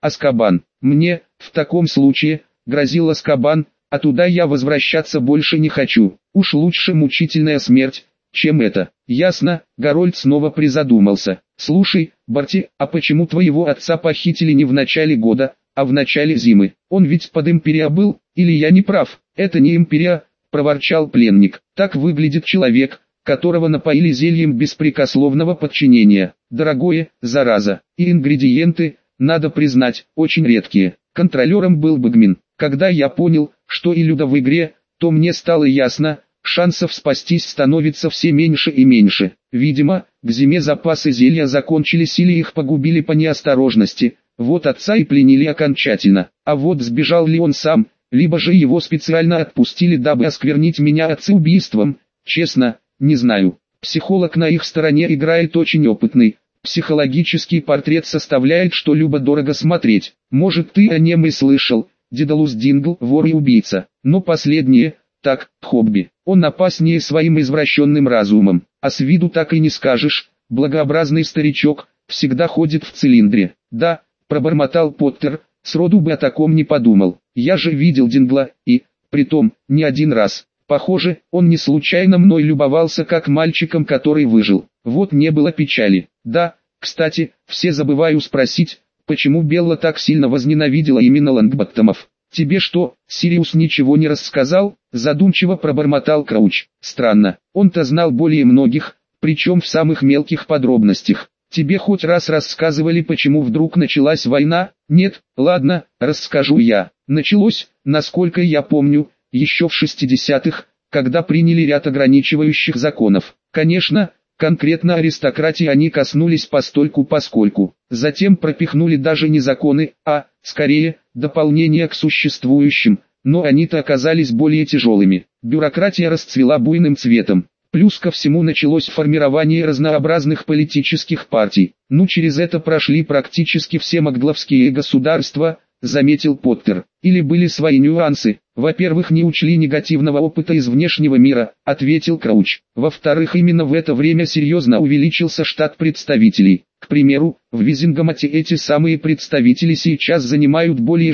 Азкабан. Мне, в таком случае, грозил Азкабан, а туда я возвращаться больше не хочу. Уж лучше мучительная смерть, чем это. Ясно, Гарольд снова призадумался. Слушай, Барти, а почему твоего отца похитили не в начале года, а в начале зимы? Он ведь под Империя был, или я не прав? Это не Империя, проворчал пленник. Так выглядит человек, которого напоили зельем беспрекословного подчинения. Дорогое, зараза, и ингредиенты, надо признать, очень редкие. Контролером был Бэгмин. Когда я понял, что и Люда в игре, то мне стало ясно, шансов спастись становится все меньше и меньше. Видимо, к зиме запасы зелья закончились или их погубили по неосторожности. Вот отца и пленили окончательно. А вот сбежал ли он сам, либо же его специально отпустили, дабы осквернить меня отцеубийством, честно, не знаю. Психолог на их стороне играет очень опытный. Психологический портрет составляет, что любо-дорого смотреть. Может, ты о нем и слышал, Дедалус Дингл, вор и убийца. Но последнее, так, хобби. Он опаснее своим извращенным разумом. А с виду так и не скажешь, благообразный старичок, всегда ходит в цилиндре. Да, пробормотал Поттер, сроду бы о таком не подумал. Я же видел Дингла, и, притом, не один раз. Похоже, он не случайно мной любовался как мальчиком, который выжил. Вот не было печали. Да, кстати, все забываю спросить, почему Белла так сильно возненавидела именно Лонгботтомов. Тебе что, Сириус ничего не рассказал? Задумчиво пробормотал Крауч. Странно, он-то знал более многих, причем в самых мелких подробностях. Тебе хоть раз рассказывали, почему вдруг началась война? Нет, ладно, расскажу я. Началось, насколько я помню, еще в 60-х, когда приняли ряд ограничивающих законов. Конечно, конкретно аристократии они коснулись постольку-поскольку. Затем пропихнули даже не законы, а, скорее, дополнения к существующим, но они-то оказались более тяжелыми. Бюрократия расцвела буйным цветом. Плюс ко всему началось формирование разнообразных политических партий. Ну, через это прошли практически все магдловские государства, заметил Поттер. Или были свои нюансы. Во-первых, не учли негативного опыта из внешнего мира, ответил Крауч. Во-вторых, именно в это время серьезно увеличился штат представителей. К примеру, в Визингамате эти самые представители сейчас занимают более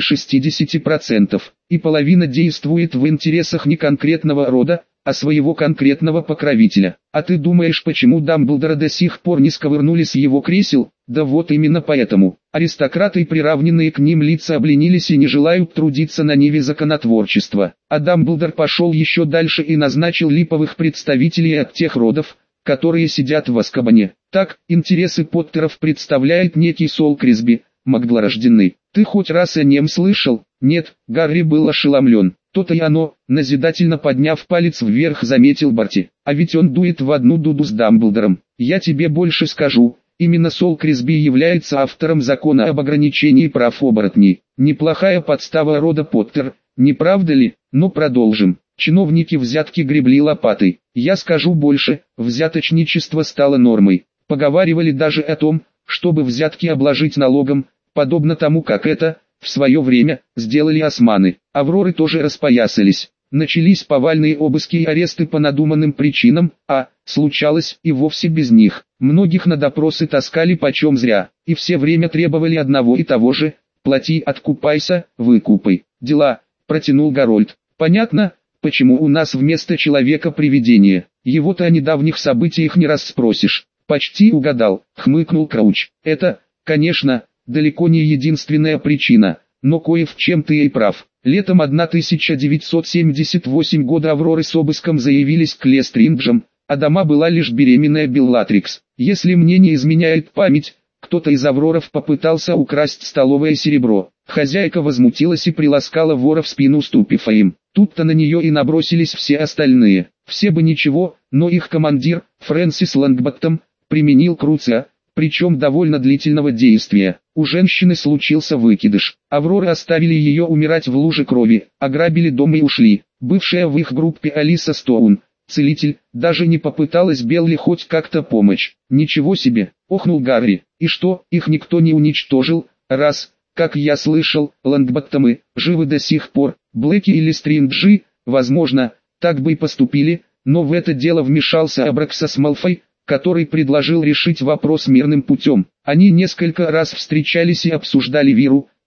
60%, и половина действует в интересах не конкретного рода, а своего конкретного покровителя. А ты думаешь, почему Дамблдора до сих пор не сковырнули с его кресел? Да вот именно поэтому. Аристократы и приравненные к ним лица обленились и не желают трудиться на ниве законотворчества. А Дамблдор пошел еще дальше и назначил липовых представителей от тех родов, которые сидят в Азкабане. Так, интересы Поттеров представляет некий Сол Крисби, магдлорожденный. Ты хоть раз о нем слышал? Нет, Гарри был ошеломлен. То-то и оно, назидательно подняв палец вверх, заметил Барти. А ведь он дует в одну дуду с Дамблдором. Я тебе больше скажу, именно Сол Крисби является автором закона об ограничении прав оборотней. Неплохая подстава рода Поттер, не правда ли? Но продолжим. Чиновники взятки гребли лопатой. Я скажу больше, взяточничество стало нормой. Поговаривали даже о том, чтобы взятки обложить налогом, подобно тому, как это, в свое время, сделали османы. Авроры тоже распоясались. Начались повальные обыски и аресты по надуманным причинам, а, случалось, и вовсе без них. Многих на допросы таскали почем зря, и все время требовали одного и того же: плати, откупайся, выкупай. Дела, протянул Гарольд. Понятно, почему у нас вместо человека привидение. Его-то о недавних событиях не расспросишь. Почти угадал, хмыкнул Крауч. Это, конечно, далеко не единственная причина, но кое в чем ты и прав. Летом 1978 года Авроры с обыском заявились к Лестринджам, а дома была лишь беременная Беллатрикс. Если мне не изменяет память, кто-то из Авроров попытался украсть столовое серебро. Хозяйка возмутилась и приласкала вора в спину, ступив им. Тут-то на нее и набросились все остальные. Все бы ничего, но их командир, Фрэнсис Лонгботтом, применил круца, причем довольно длительного действия. У женщины случился выкидыш. Авроры оставили ее умирать в луже крови, ограбили дом и ушли. Бывшая в их группе Алиса Стоун, целитель, даже не попыталась Белли хоть как-то помочь. Ничего себе, охнул Гарри. И что, их никто не уничтожил, раз, как я слышал, Лонгботтомы живы до сих пор. Блэки или Стринджи, возможно, так бы и поступили, но в это дело вмешался Абраксас Малфой, который предложил решить вопрос мирным путем. Они несколько раз встречались и обсуждали Виру,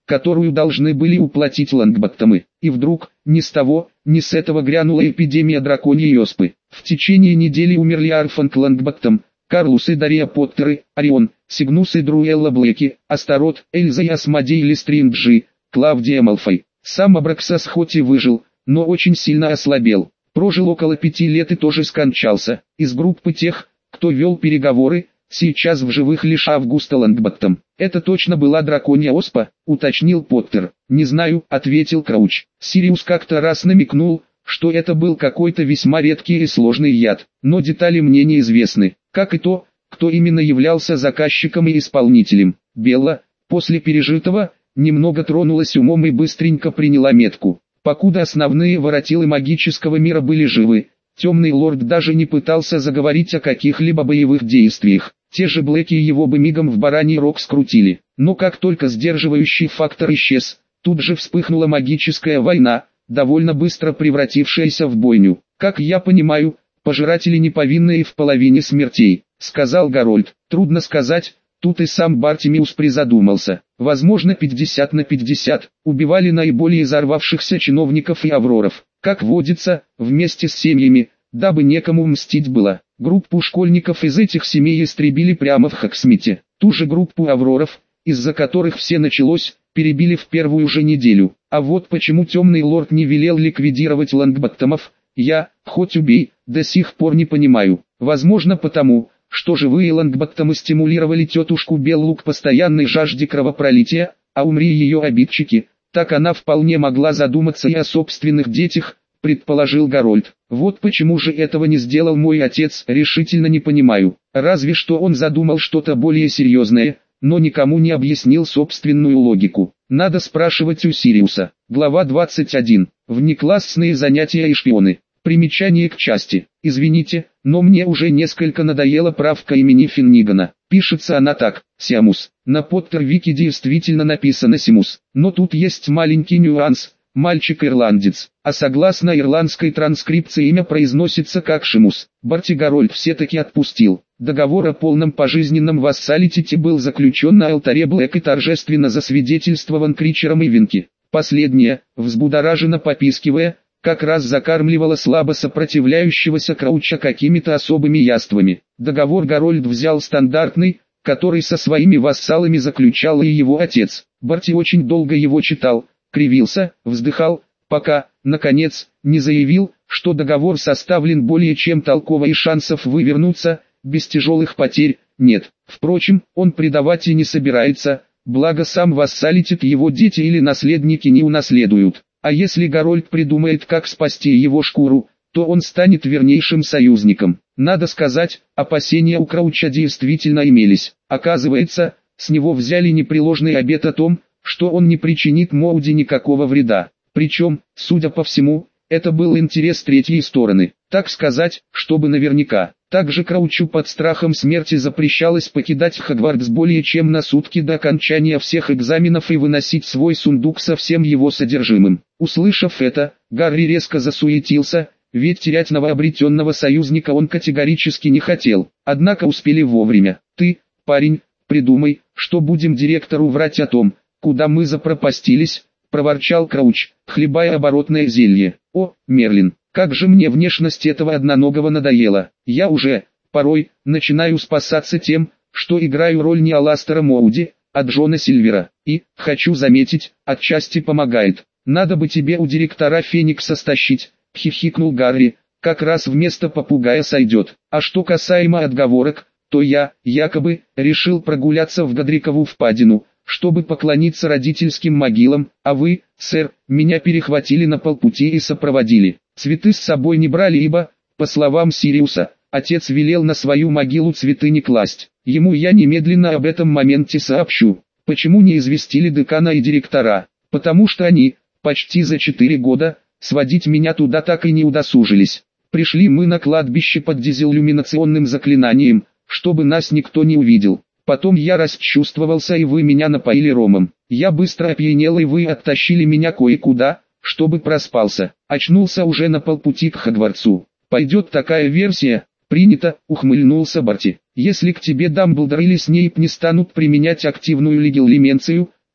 которую должны были уплатить Лонгботтомы. И вдруг, ни с того, ни с этого грянула эпидемия драконьей оспы. В течение недели умерли Арфанг Лонгботтом, Карлус и Дарья Поттеры, Орион, Сигнус и Друэлла Блэки, Астарот, Эльза и Асмодей Лестринджи, Клавдия Малфой. Сам Абраксас хоть и выжил, но очень сильно ослабел. Прожил около 5 лет и тоже скончался. Из группы тех, кто вел переговоры, сейчас в живых лишь Августа Лонгботтом. «Это точно была драконья оспа?» — уточнил Поттер. «Не знаю», — ответил Крауч. Сириус как-то раз намекнул, что это был какой-то весьма редкий и сложный яд, но детали мне неизвестны, как и то, кто именно являлся заказчиком и исполнителем. Белла, после пережитого, немного тронулась умом и быстренько приняла метку. Покуда основные воротилы магического мира были живы, Темный Лорд даже не пытался заговорить о каких-либо боевых действиях. Те же Блэки его бы мигом в бараний рог скрутили. Но как только сдерживающий фактор исчез, тут же вспыхнула магическая война, довольно быстро превратившаяся в бойню. «Как я понимаю, пожиратели не повинны и в половине смертей», — сказал Гарольд. «Трудно сказать». Тут и сам Бартимиус призадумался. Возможно 50 на 50, убивали наиболее взорвавшихся чиновников и авроров, как водится, вместе с семьями, дабы некому мстить было. Группу школьников из этих семей истребили прямо в Хоксмите. Ту же группу авроров, из-за которых все началось, перебили в первую же неделю. А вот почему Темный Лорд не велел ликвидировать Лонгботтомов, я, хоть убей, до сих пор не понимаю. Возможно потому, что живые Лонгботтомы стимулировали тетушку Беллу к постоянной жажде кровопролития, а умри ее обидчики, так она вполне могла задуматься и о собственных детях, предположил Гарольд. Вот почему же этого не сделал мой отец, решительно не понимаю. Разве что он задумал что-то более серьезное, но никому не объяснил собственную логику. Надо спрашивать у Сириуса. Глава 21. Внеклассные занятия и шпионы. Примечание к части. Извините, но мне уже несколько надоела правка имени Финнигана. Пишется она так, Сиамус. На Поттер-Вики действительно написано Симус. Но тут есть маленький нюанс. Мальчик-ирландец. А согласно ирландской транскрипции имя произносится как Шимус. Барти Гарольд все-таки отпустил. Договор о полном пожизненном вассалитете был заключен на алтаре Блэк и торжественно засвидетельствован Кричером и Винки. Последняя, взбудораженно попискивая, как раз закармливала слабо сопротивляющегося Крауча какими-то особыми яствами. Договор Гарольд взял стандартный, который со своими вассалами заключал и его отец. Барти очень долго его читал, кривился, вздыхал, пока, наконец, не заявил, что договор составлен более чем толково и шансов вывернуться, без тяжелых потерь, нет. Впрочем, он предавать и не собирается, благо сам вассалитет его дети или наследники не унаследуют. А если Гарольд придумает, как спасти его шкуру, то он станет вернейшим союзником. Надо сказать, опасения у Крауча действительно имелись. Оказывается, с него взяли непреложный обет о том, что он не причинит Моуди никакого вреда. Причем, судя по всему, это был интерес третьей стороны. Так сказать, чтобы наверняка. Также Краучу под страхом смерти запрещалось покидать Хогвартс более чем на сутки до окончания всех экзаменов и выносить свой сундук со всем его содержимым. Услышав это, Гарри резко засуетился, ведь терять новообретенного союзника он категорически не хотел. Однако успели вовремя. «Ты, парень, придумай, что будем директору врать о том, куда мы запропастились», — проворчал Крауч, хлебая оборотное зелье. «О, Мерлин, как же мне внешность этого одноногого надоела. Я уже, порой, начинаю спасаться тем, что играю роль не Аластера Моуди, а Джона Сильвера. И, хочу заметить, отчасти помогает. Надо бы тебе у директора Феникса стащить», — хихикнул Гарри, «как раз вместо попугая сойдет. А что касаемо отговорок, то я, якобы, решил прогуляться в Годрикову впадину, чтобы поклониться родительским могилам, а вы, сэр, меня перехватили на полпути и сопроводили. Цветы с собой не брали, ибо, по словам Сириуса, отец велел на свою могилу цветы не класть. Ему я немедленно об этом моменте сообщу. Почему не известили декана и директора? Потому что они, почти за 4 года, сводить меня туда так и не удосужились. Пришли мы на кладбище под дизеллюминационным заклинанием, чтобы нас никто не увидел. Потом я расчувствовался, и вы меня напоили ромом. Я быстро опьянел, и вы оттащили меня кое-куда, чтобы проспался. Очнулся уже на полпути к Хогвартсу. Пойдет такая версия? Принято, ухмыльнулся Барти. Если к тебе Дамблдор или Снейп не станут применять активную легилименцию,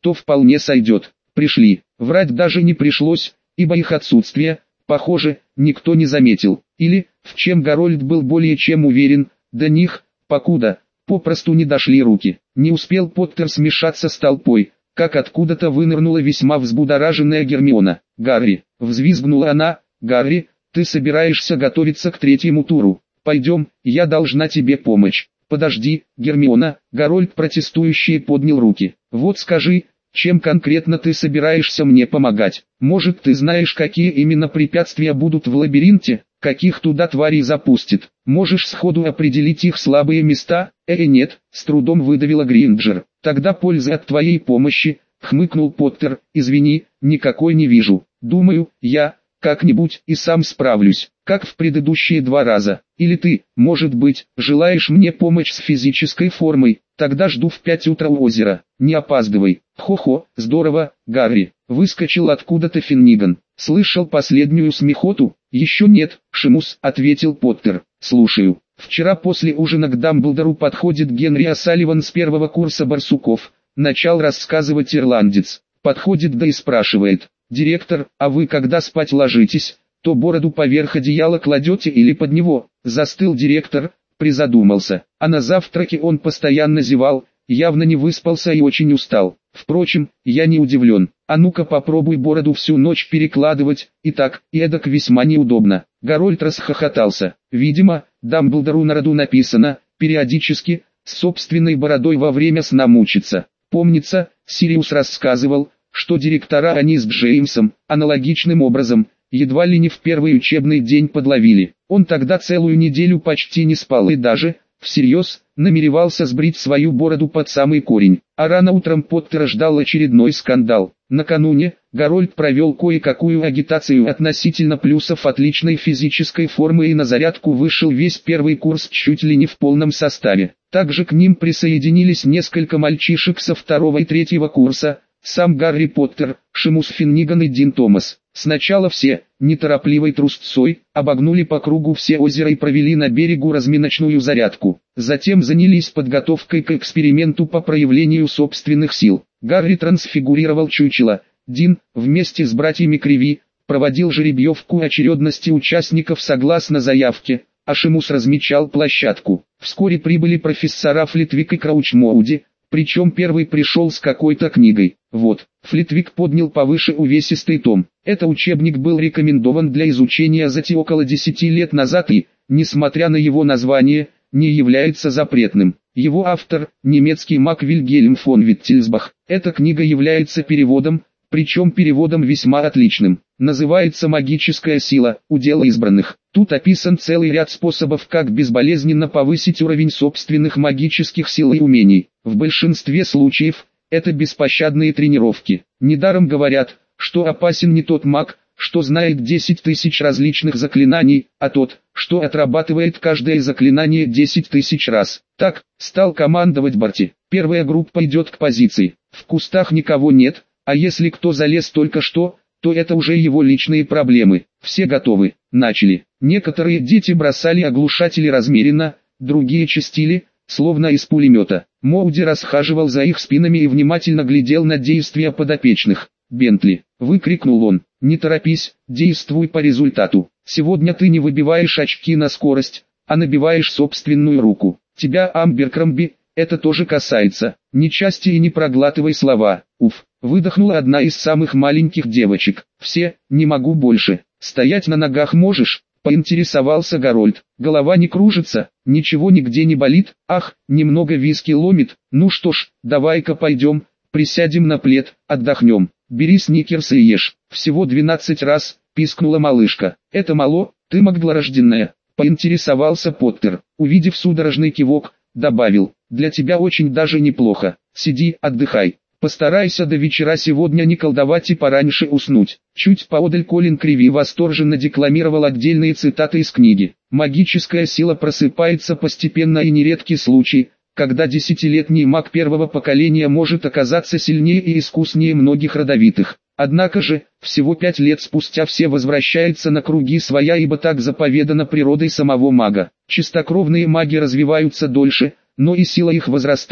то вполне сойдет. Пришли. Врать даже не пришлось, ибо их отсутствие, похоже, никто не заметил. Или, в чем Гарольд был более чем уверен, до них, покуда, попросту не дошли руки. Не успел Поттер смешаться с толпой, как откуда-то вынырнула весьма взбудораженная Гермиона. «Гарри!» — взвизгнула она. «Гарри, ты собираешься готовиться к третьему туру? Пойдем, я должна тебе помочь». «Подожди, Гермиона!» — Гарольд протестующий поднял руки. «Вот скажи, чем конкретно ты собираешься мне помогать? Может, ты знаешь, какие именно препятствия будут в лабиринте, каких туда тварей запустит? Можешь сходу определить их слабые места?» Нет», — с трудом выдавила Гринджер. «Тогда пользы от твоей помощи», — хмыкнул Поттер. «Извини, никакой не вижу. Думаю, я как-нибудь и сам справлюсь, как в предыдущие 2 раза. Или ты, может быть, желаешь мне помочь с физической формой? Тогда жду в 5 утра у озера. Не опаздывай». «Хо-хо, здорово, Гарри», — выскочил откуда-то Финниган. «Слышал последнюю смехоту?» «Еще нет, Шимус», — ответил Поттер. «Слушаю». Вчера после ужина к Дамблдору подходит Генри О'Салливан с 1-го курса Барсуков. Начал рассказывать ирландец. Подходит да и спрашивает: «Директор, а вы когда спать ложитесь, то бороду поверх одеяла кладете или под него?» Застыл директор, призадумался. А на завтраке он постоянно зевал, явно не выспался и очень устал. Впрочем, я не удивлен. А ну-ка попробуй бороду всю ночь перекладывать, и так, и эдак весьма неудобно. Гарольд расхохотался. Видимо, Дамблдору на роду написано, периодически, с собственной бородой во время сна мучиться. Помнится, Сириус рассказывал, что директора они с Джеймсом, аналогичным образом, едва ли не в первый учебный день подловили. Он тогда целую неделю почти не спал и даже, всерьез, намеревался сбрить свою бороду под самый корень. А рано утром Поттера ждал очередной скандал. Накануне, Гарольд провел кое-какую агитацию относительно плюсов отличной физической формы и на зарядку вышел весь 1-й курс чуть ли не в полном составе. Также к ним присоединились несколько мальчишек со 2-го и 3-го курса, сам Гарри Поттер, Шимус Финниган и Дин Томас. Сначала все, неторопливой трусцой, обогнули по кругу все озера и провели на берегу разминочную зарядку. Затем занялись подготовкой к эксперименту по проявлению собственных сил. Гарри трансфигурировал чучело. Дин, вместе с братьями Криви, проводил жеребьевку очередности участников согласно заявке, а Шимус размечал площадку. Вскоре прибыли профессора Флитвик и Краучмоуди, причем первый пришел с какой-то книгой. Вот, Флитвик поднял повыше увесистый том. Этот учебник был рекомендован для изучения Зати около 10 лет назад и, несмотря на его название, не является запретным. Его автор, немецкий маг Вильгельм фон Виттельсбах. Эта книга является переводом, причем переводом весьма отличным. Называется «Магическая сила. Удел избранных». Тут описан целый ряд способов, как безболезненно повысить уровень собственных магических сил и умений. В большинстве случаев, это беспощадные тренировки. Недаром говорят, что опасен не тот маг, что знает 10 тысяч различных заклинаний, а тот, что отрабатывает каждое заклинание 10 тысяч раз. Так, стал командовать Барти. Первая группа идет к позиции. В кустах никого нет, а если кто залез только что, то это уже его личные проблемы. Все готовы. Начали. Некоторые дети бросали оглушатели размеренно, другие чистили, словно из пулемета. Моуди расхаживал за их спинами и внимательно глядел на действия подопечных. «Бентли!» — выкрикнул он. «Не торопись, действуй по результату. Сегодня ты не выбиваешь очки на скорость, а набиваешь собственную руку. Тебя, Амберкромби, это тоже касается. Не части и не проглатывай слова». «Уф!» — выдохнула одна из самых маленьких девочек. «Все, не могу больше. Стоять на ногах можешь?» — поинтересовался Гарольд. «Голова не кружится, ничего нигде не болит, ах, немного виски ломит. Ну что ж, давай-ка пойдем, присядем на плед, отдохнем. Бери сникерс и ешь». «Всего 12 раз», — пискнула малышка. «Это мало, ты могла-рожденная», — поинтересовался Поттер. Увидев судорожный кивок, добавил: «Для тебя очень даже неплохо. Сиди, отдыхай. Постарайся до вечера сегодня не колдовать и пораньше уснуть». Чуть поодаль Колин Криви восторженно декламировал отдельные цитаты из книги. Магическая сила просыпается постепенно, и нередки случаи, когда 10-летний маг первого поколения может оказаться сильнее и искуснее многих родовитых. Однако же, всего 5 лет спустя все возвращаются на круги своя, ибо так заповедано природой самого мага. Чистокровные маги развиваются дольше, но и сила их возрастает,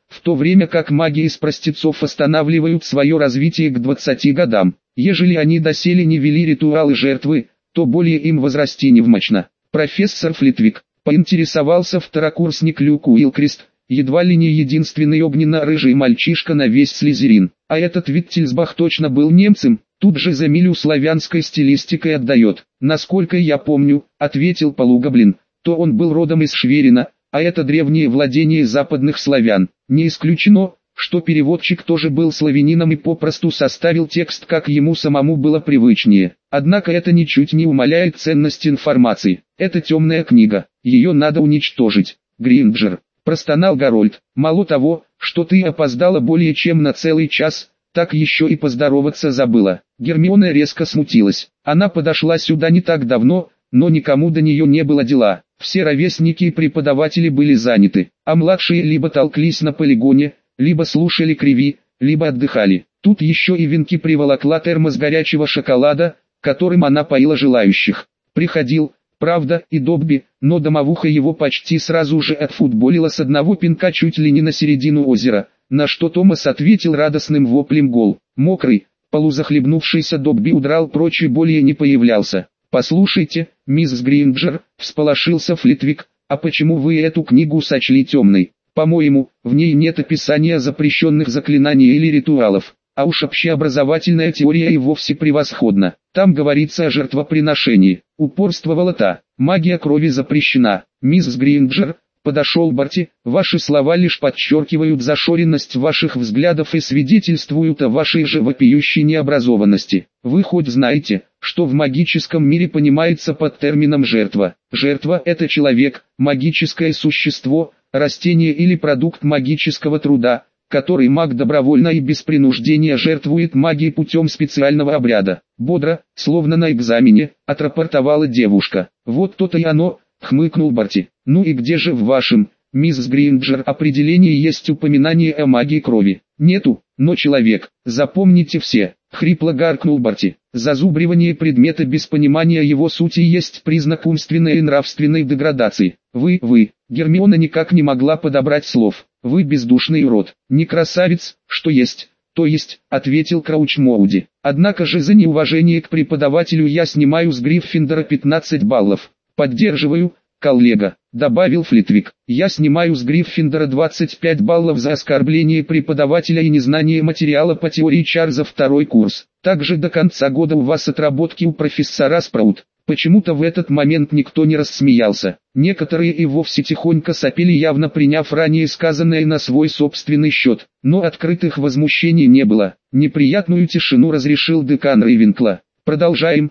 в то время как маги из простецов останавливают свое развитие к 20 годам. Ежели они доселе не вели ритуалы жертвы, то более им возрасти невмочно. Профессор Флитвик, поинтересовался второкурсник Люк Уилкрест, едва ли не единственный огненно-рыжий мальчишка на весь Слизерин. А этот Виттельсбах точно был немцем, тут же за милю славянской стилистикой отдает. Насколько я помню, ответил полугоблин, то он был родом из Шверина, а это древнее владение западных славян. Не исключено, что переводчик тоже был славянином и попросту составил текст, как ему самому было привычнее. Однако это ничуть не умаляет ценность информации. Это темная книга, ее надо уничтожить. Гринджер, простонал Гарольд, мало того, что ты опоздала более чем на целый час, так еще и поздороваться забыла. Гермиона резко смутилась. Она подошла сюда не так давно, но никому до нее не было дела. Все ровесники и преподаватели были заняты, а младшие либо толклись на полигоне, либо слушали криви, либо отдыхали. Тут еще и Винки приволокла термос горячего шоколада, которым она поила желающих. Приходил, правда, и Добби, но домовуха его почти сразу же отфутболила с одного пинка чуть ли не на середину озера, на что Томас ответил радостным воплем гол. Мокрый, полузахлебнувшийся Добби удрал прочь и более не появлялся. «Послушайте, мисс Гринджер», — всполошился Флитвик, — «а почему вы эту книгу сочли темной? По-моему, в ней нет описания запрещенных заклинаний или ритуалов, а уж общеобразовательная теория и вовсе превосходна. Там говорится о жертвоприношении», — упорствовала та. «Магия крови запрещена, мисс Гринджер», — подошел Барти, — «ваши слова лишь подчеркивают зашоренность ваших взглядов и свидетельствуют о вашей же вопиющей необразованности. Вы хоть знаете, что в магическом мире понимается под термином «жертва»? Жертва – это человек, магическое существо, растение или продукт магического труда, который маг добровольно и без принуждения жертвует магией путем специального обряда. Бодро, словно на экзамене, отрапортовала девушка. «Вот то-то и оно», — хмыкнул Барти. «Ну и где же в вашем, мисс Гринджер, определении есть упоминание о магии крови?» «Нету, но человек, запомните все», — хрипло гаркнул Барти. «Зазубривание предмета без понимания его сути есть признак умственной и нравственной деградации. Вы, Гермиона никак не могла подобрать слов. «Вы бездушный урод, не красавец, что есть, то есть», — ответил Крауч Моуди. «Однако же за неуважение к преподавателю я снимаю с Гриффиндора 15 баллов. Поддерживаю, коллега», — добавил Флитвик. «Я снимаю с Гриффиндора 25 баллов за оскорбление преподавателя и незнание материала по теории Чарльза, второй курс. Также до конца года у вас отработки у профессора Спраут». Почему-то в этот момент никто не рассмеялся. Некоторые и вовсе тихонько сопели, явно приняв ранее сказанное на свой собственный счет. Но открытых возмущений не было. Неприятную тишину разрешил декан Рейвенкла. «Продолжаем».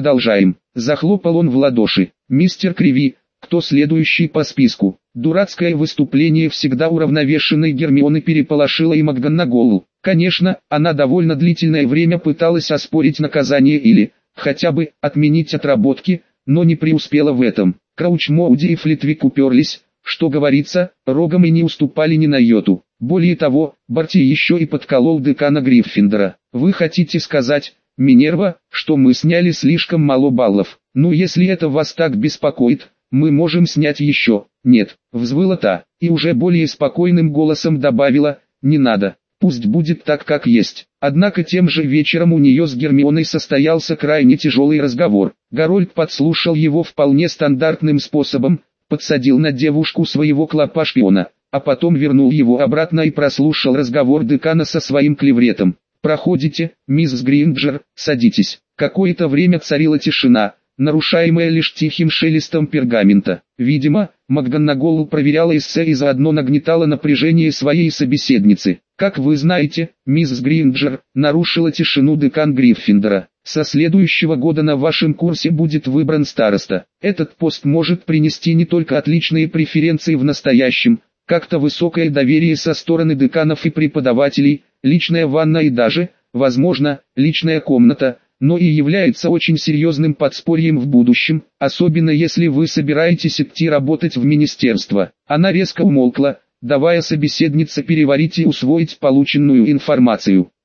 Захлопал он в ладоши. «Мистер Криви, кто следующий по списку?» Дурацкое выступление всегда уравновешенной Гермионы переполошило и МакГонагall. Конечно, она довольно длительное время пыталась оспорить наказание или хотя бы отменить отработки, но не преуспела в этом. Крауч Моуди и Флитвик уперлись, что говорится, рогом и не уступали ни на йоту. Более того, Барти еще и подколол декана Гриффиндора. «Вы хотите сказать, Минерва, что мы сняли слишком мало баллов? Ну если это вас так беспокоит, мы можем снять еще». «Нет», — взвыла та, и уже более спокойным голосом добавила, «не надо. Пусть будет так, как есть». Однако тем же вечером у нее с Гермионой состоялся крайне тяжелый разговор. Гарольд подслушал его вполне стандартным способом, подсадил на девушку своего клопа-шпиона, а потом вернул его обратно и прослушал разговор декана со своим клевретом. «Проходите, мисс Гринджер, садитесь». Какое-то время царила тишина, нарушаемая лишь тихим шелестом пергамента. Видимо, МакГонагall проверяла эссе и заодно нагнетала напряжение своей собеседницы. «Как вы знаете, мисс Гринджер», — нарушила тишину декан Гриффиндора, «со следующего года на вашем курсе будет выбран староста. Этот пост может принести не только отличные преференции в настоящем, как-то высокое доверие со стороны деканов и преподавателей, личная ванна и даже, возможно, личная комната, но и является очень серьезным подспорьем в будущем, особенно если вы собираетесь идти работать в министерство». Она резко умолкла, давая собеседнице переварить и усвоить полученную информацию.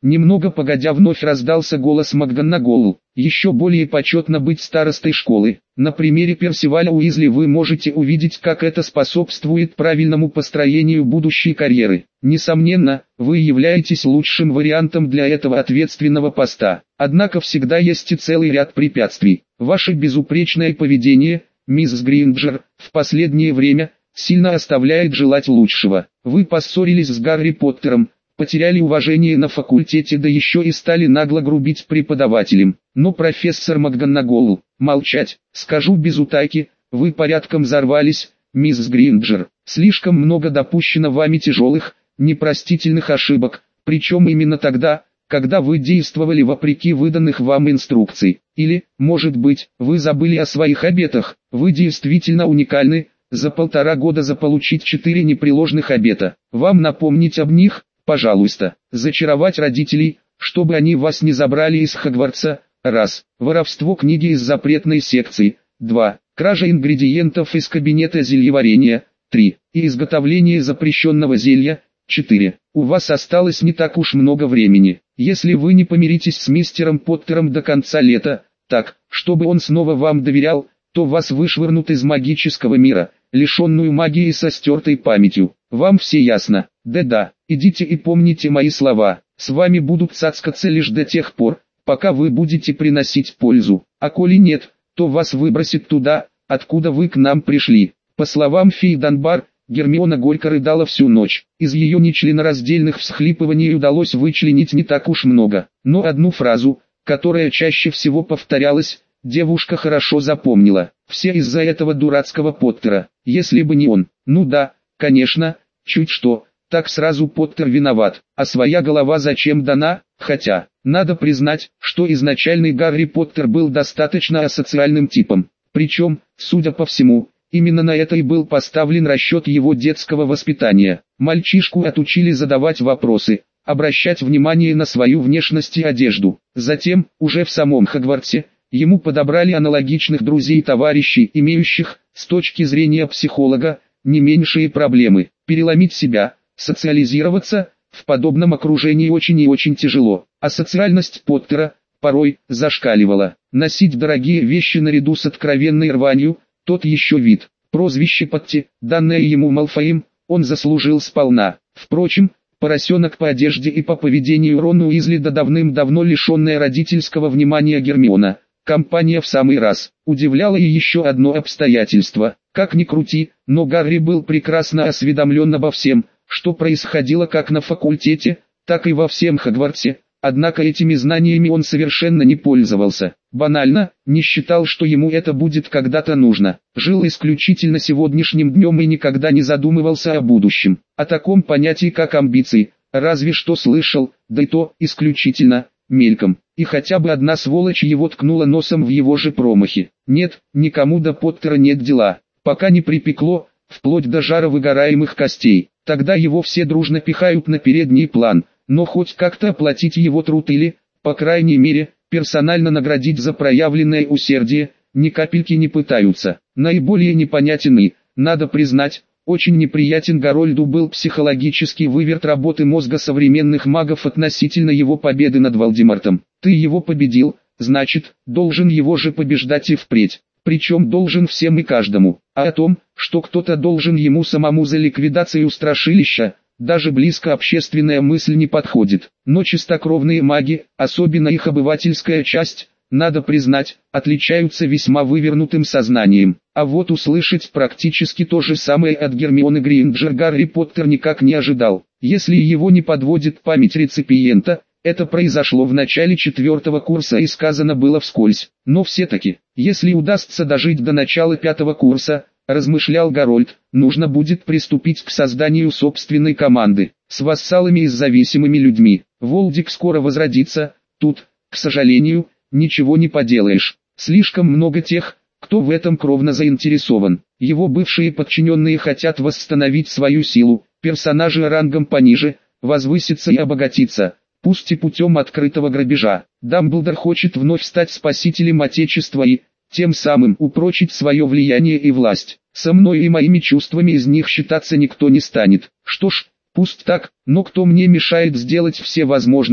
Немного погодя вновь раздался голос МакГонагал. Еще более почетно быть старостой школы. На примере Персиваля Уизли вы можете увидеть, как это способствует правильному построению будущей карьеры. Несомненно, вы являетесь лучшим вариантом для этого ответственного поста. Однако всегда есть и целый ряд препятствий. Ваше безупречное поведение, мисс Гринджер, в последнее время сильно оставляет желать лучшего. Вы поссорились с Гарри Поттером, потеряли уважение на факультете, да еще и стали нагло грубить преподавателям. Но профессор МакГонагал, молчать, скажу без утайки, вы порядком взорвались, мисс Гринджер. Слишком много допущено вами тяжелых, непростительных ошибок, причем именно тогда, когда вы действовали вопреки выданных вам инструкций. Или, может быть, вы забыли о своих обетах. Вы действительно уникальны, за 1,5 года заполучить 4 непреложных обета. Вам напомнить об них? Пожалуйста, зачаровать родителей, чтобы они вас не забрали из Хогвартса. Раз. Воровство книги из запретной секции. 2. Кража ингредиентов из кабинета зельеварения. 3. И изготовление запрещенного зелья. 4. У вас осталось не так уж много времени. Если вы не помиритесь с мистером Поттером до конца лета, так, чтобы он снова вам доверял, то вас вышвырнут из магического мира, лишенную магии и со стертой памятью. Вам все ясно? Да-да, идите и помните мои слова. С вами будут цацкаться лишь до тех пор, пока вы будете приносить пользу. А коли нет, то вас выбросит туда, откуда вы к нам пришли. По словам феи Данбар, Гермиона горько рыдала всю ночь. Из ее нечленораздельных всхлипываний удалось вычленить не так уж много. Но одну фразу, которая чаще всего повторялась, девушка хорошо запомнила. Все из-за этого дурацкого Поттера. Если бы не он. Ну да, конечно, чуть что, так сразу Поттер виноват. А своя голова зачем дана? Хотя, надо признать, что изначальный Гарри Поттер был достаточно асоциальным типом. Причем, судя по всему, именно на это и был поставлен расчет его детского воспитания. Мальчишку отучили задавать вопросы, обращать внимание на свою внешность и одежду. Затем, уже в самом Хогвартсе, ему подобрали аналогичных друзей и товарищей, имеющих, с точки зрения психолога, не меньшие проблемы. Переломить себя, социализироваться, в подобном окружении очень и очень тяжело. А социальность Поттера, порой, зашкаливала. Носить дорогие вещи наряду с откровенной рванью, тот еще вид. Прозвище Патти, данное ему Малфоем, он заслужил сполна. Впрочем, поросенок по одежде и по поведению Рон Уизли да давным-давно лишенная родительского внимания Гермиона. Компания в самый раз. Удивляло и еще одно обстоятельство. Как ни крути, но Гарри был прекрасно осведомлен обо всем, что происходило как на факультете, так и во всем Хогвартсе. Однако этими знаниями он совершенно не пользовался. Банально, не считал, что ему это будет когда-то нужно. Жил исключительно сегодняшним днем и никогда не задумывался о будущем. О таком понятии как амбиции, разве что слышал, да и то, исключительно, мельком. И хотя бы одна сволочь его ткнула носом в его же промахи. Нет, никому до Поттера нет дела. Пока не припекло, вплоть до жара выгораемых костей. Тогда его все дружно пихают на передний план. Но хоть как-то оплатить его труд или, по крайней мере, персонально наградить за проявленное усердие, ни капельки не пытаются. Наиболее непонятен и, надо признать, очень неприятен Гарольду был психологический выверт работы мозга современных магов относительно его победы над Волдемортом. Ты его победил, значит, должен его же побеждать и впредь. Причем должен всем и каждому. А о том, что кто-то должен ему самому за ликвидацию страшилища, даже близко общественная мысль не подходит. Но чистокровные маги, особенно их обывательская часть, надо признать, отличаются весьма вывернутым сознанием. А вот услышать практически то же самое от Гермионы Гринджер Гарри Поттер никак не ожидал. Если его не подводит память реципиента, это произошло в начале 4-го курса и сказано было вскользь. Но все-таки, если удастся дожить до начала 5-го курса, размышлял Гарольд, нужно будет приступить к созданию собственной команды, с вассалами и с зависимыми людьми. Волдик скоро возродится, тут, к сожалению, ничего не поделаешь. Слишком много тех, кто в этом кровно заинтересован. Его бывшие подчиненные хотят восстановить свою силу, персонажи рангом пониже, возвыситься и обогатиться, пусть и путем открытого грабежа. Дамблдор хочет вновь стать спасителем Отечества и, тем самым, упрочить свое влияние и власть. Со мной и моими чувствами из них считаться никто не станет. Что ж, пусть так, но кто мне мешает сделать все возможное,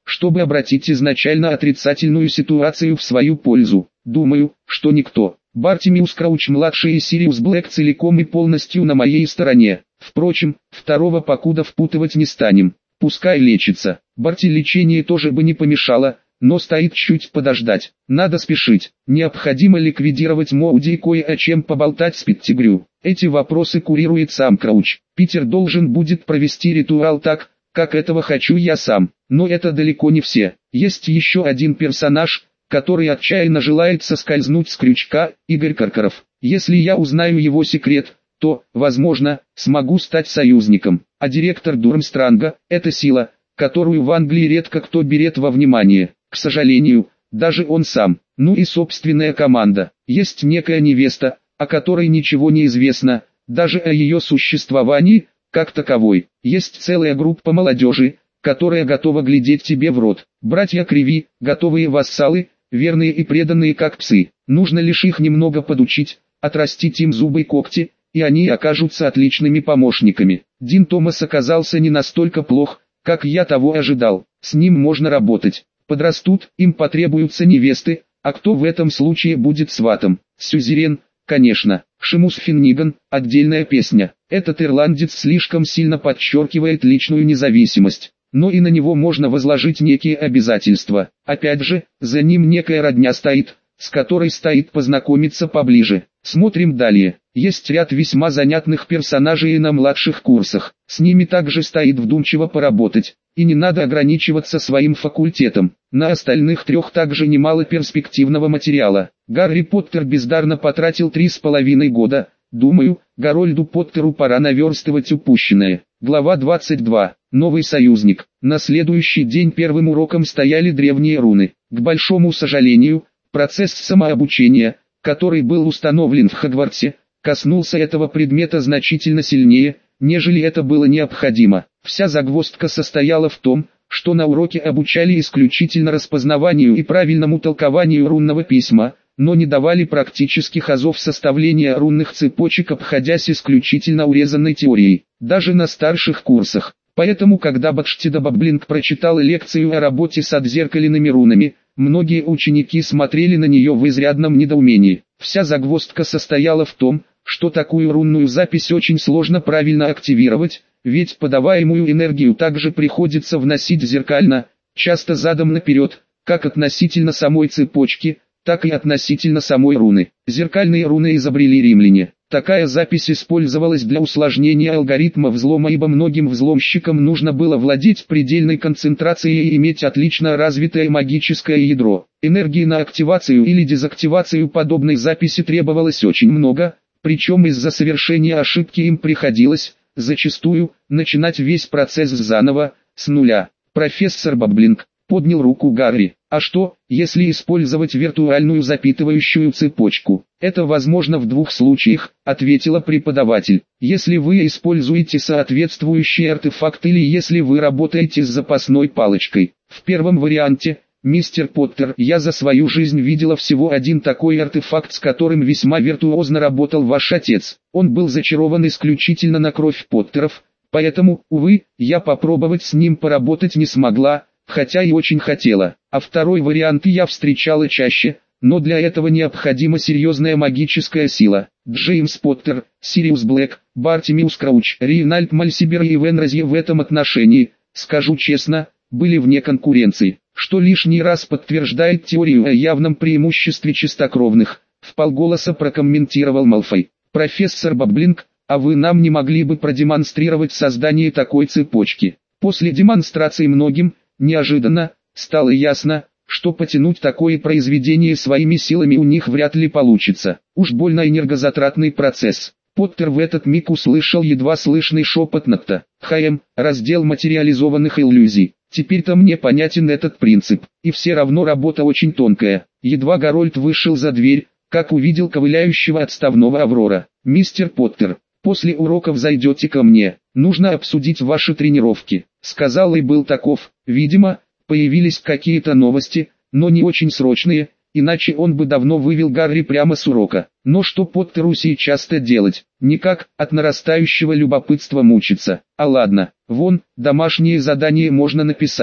чтобы обратить изначально отрицательную ситуацию в свою пользу? Думаю, что никто. Бартимиус Крауч-младший и Сириус Блэк целиком и полностью на моей стороне. Впрочем, второго покуда впутывать не станем. Пускай лечится. Барти лечение тоже бы не помешало, но стоит чуть подождать. Надо спешить. Необходимо ликвидировать Моуди и кое о чем поболтать с Петтигрю. Эти вопросы курирует сам Крауч. Питер должен будет провести ритуал так, как этого хочу я сам. Но это далеко не все. Есть еще один персонаж, который отчаянно желает соскользнуть с крючка, Игорь Каркаров. Если я узнаю его секрет, то, возможно, смогу стать союзником. А директор Дурмстранга – это сила, которую в Англии редко кто берет во внимание. К сожалению, даже он сам. Ну и собственная команда. Есть некая невеста, о которой ничего не известно, даже о ее существовании, как таковой. Есть целая группа молодежи, которая готова глядеть тебе в рот. Братья Криви, готовые вассалы, верные и преданные как псы. Нужно лишь их немного подучить, отрастить им зубы и когти, и они окажутся отличными помощниками. Дин Томас оказался не настолько плох, как я того ожидал. С ним можно работать. Подрастут, им потребуются невесты, а кто в этом случае будет сватом? Сюзерен, конечно. Шимус Финниган, отдельная песня. Этот ирландец слишком сильно подчеркивает личную независимость. Но и на него можно возложить некие обязательства. Опять же, за ним некая родня стоит, с которой стоит познакомиться поближе. Смотрим далее. Есть ряд весьма занятных персонажей и на младших курсах. С ними также стоит вдумчиво поработать. И не надо ограничиваться своим факультетом. На остальных трех также немало перспективного материала. Гарри Поттер бездарно потратил 3,5 года. Думаю, Гарольду Поттеру пора наверстывать упущенное. Глава 22. Новый союзник. На следующий день первым уроком стояли древние руны. К большому сожалению, процесс самообучения, который был установлен в Хогвартсе, коснулся этого предмета значительно сильнее, нежели это было необходимо. Вся загвоздка состояла в том, что на уроке обучали исключительно распознаванию и правильному толкованию рунного письма, но не давали практических азов составления рунных цепочек, обходясь исключительно урезанной теорией, даже на старших курсах. Поэтому, когда Бадштида Баблинг прочитала лекцию о работе с отзеркаленными рунами, многие ученики смотрели на нее в изрядном недоумении. Вся загвоздка состояла в том, что такую рунную запись очень сложно правильно активировать, ведь подаваемую энергию также приходится вносить зеркально, часто задом наперед, как относительно самой цепочки, так и относительно самой руны. Зеркальные руны изобрели римляне. Такая запись использовалась для усложнения алгоритма взлома, ибо многим взломщикам нужно было владеть предельной концентрацией и иметь отлично развитое магическое ядро. Энергии на активацию или дезактивацию подобной записи требовалось очень много, причем из-за совершения ошибки им приходилось, зачастую, начинать весь процесс заново, с нуля. Профессор Баблинг поднял руку Гарри. А что, если использовать виртуальную запитывающую цепочку? Это возможно в двух случаях, ответила преподаватель. Если вы используете соответствующий артефакт или если вы работаете с запасной палочкой. В первом варианте, мистер Поттер, я за свою жизнь видела всего один такой артефакт, с которым весьма виртуозно работал ваш отец. Он был зачарован исключительно на кровь Поттеров, поэтому, увы, я попробовать с ним поработать не смогла, хотя и очень хотела. А второй вариант я встречала чаще, но для этого необходима серьезная магическая сила. Джеймс Поттер, Сириус Блэк, Бартимиус Крауч, Рейнальд Мальсибер и Ивен Розье в этом отношении, скажу честно, были вне конкуренции, что лишний раз подтверждает теорию о явном преимуществе чистокровных, вполголоса прокомментировал Малфой. Профессор Баблинг, а вы нам не могли бы продемонстрировать создание такой цепочки? После демонстрации многим, неожиданно, стало ясно, что потянуть такое произведение своими силами у них вряд ли получится. Уж больно энергозатратный процесс. Поттер в этот миг услышал едва слышный шепот Нокта. Раздел материализованных иллюзий. Теперь-то мне понятен этот принцип. И все равно работа очень тонкая. Едва Гарольд вышел за дверь, как увидел ковыляющего отставного Аврора. «Мистер Поттер, после уроков зайдете ко мне. Нужно обсудить ваши тренировки», — сказал и был таков. Видимо, появились какие-то новости, но не очень срочные, иначе он бы давно вывел Гарри прямо с урока. Но что Поттеру сейчас-то делать? Никак, от нарастающего любопытства мучиться. А ладно, вон, домашнее задание можно написать.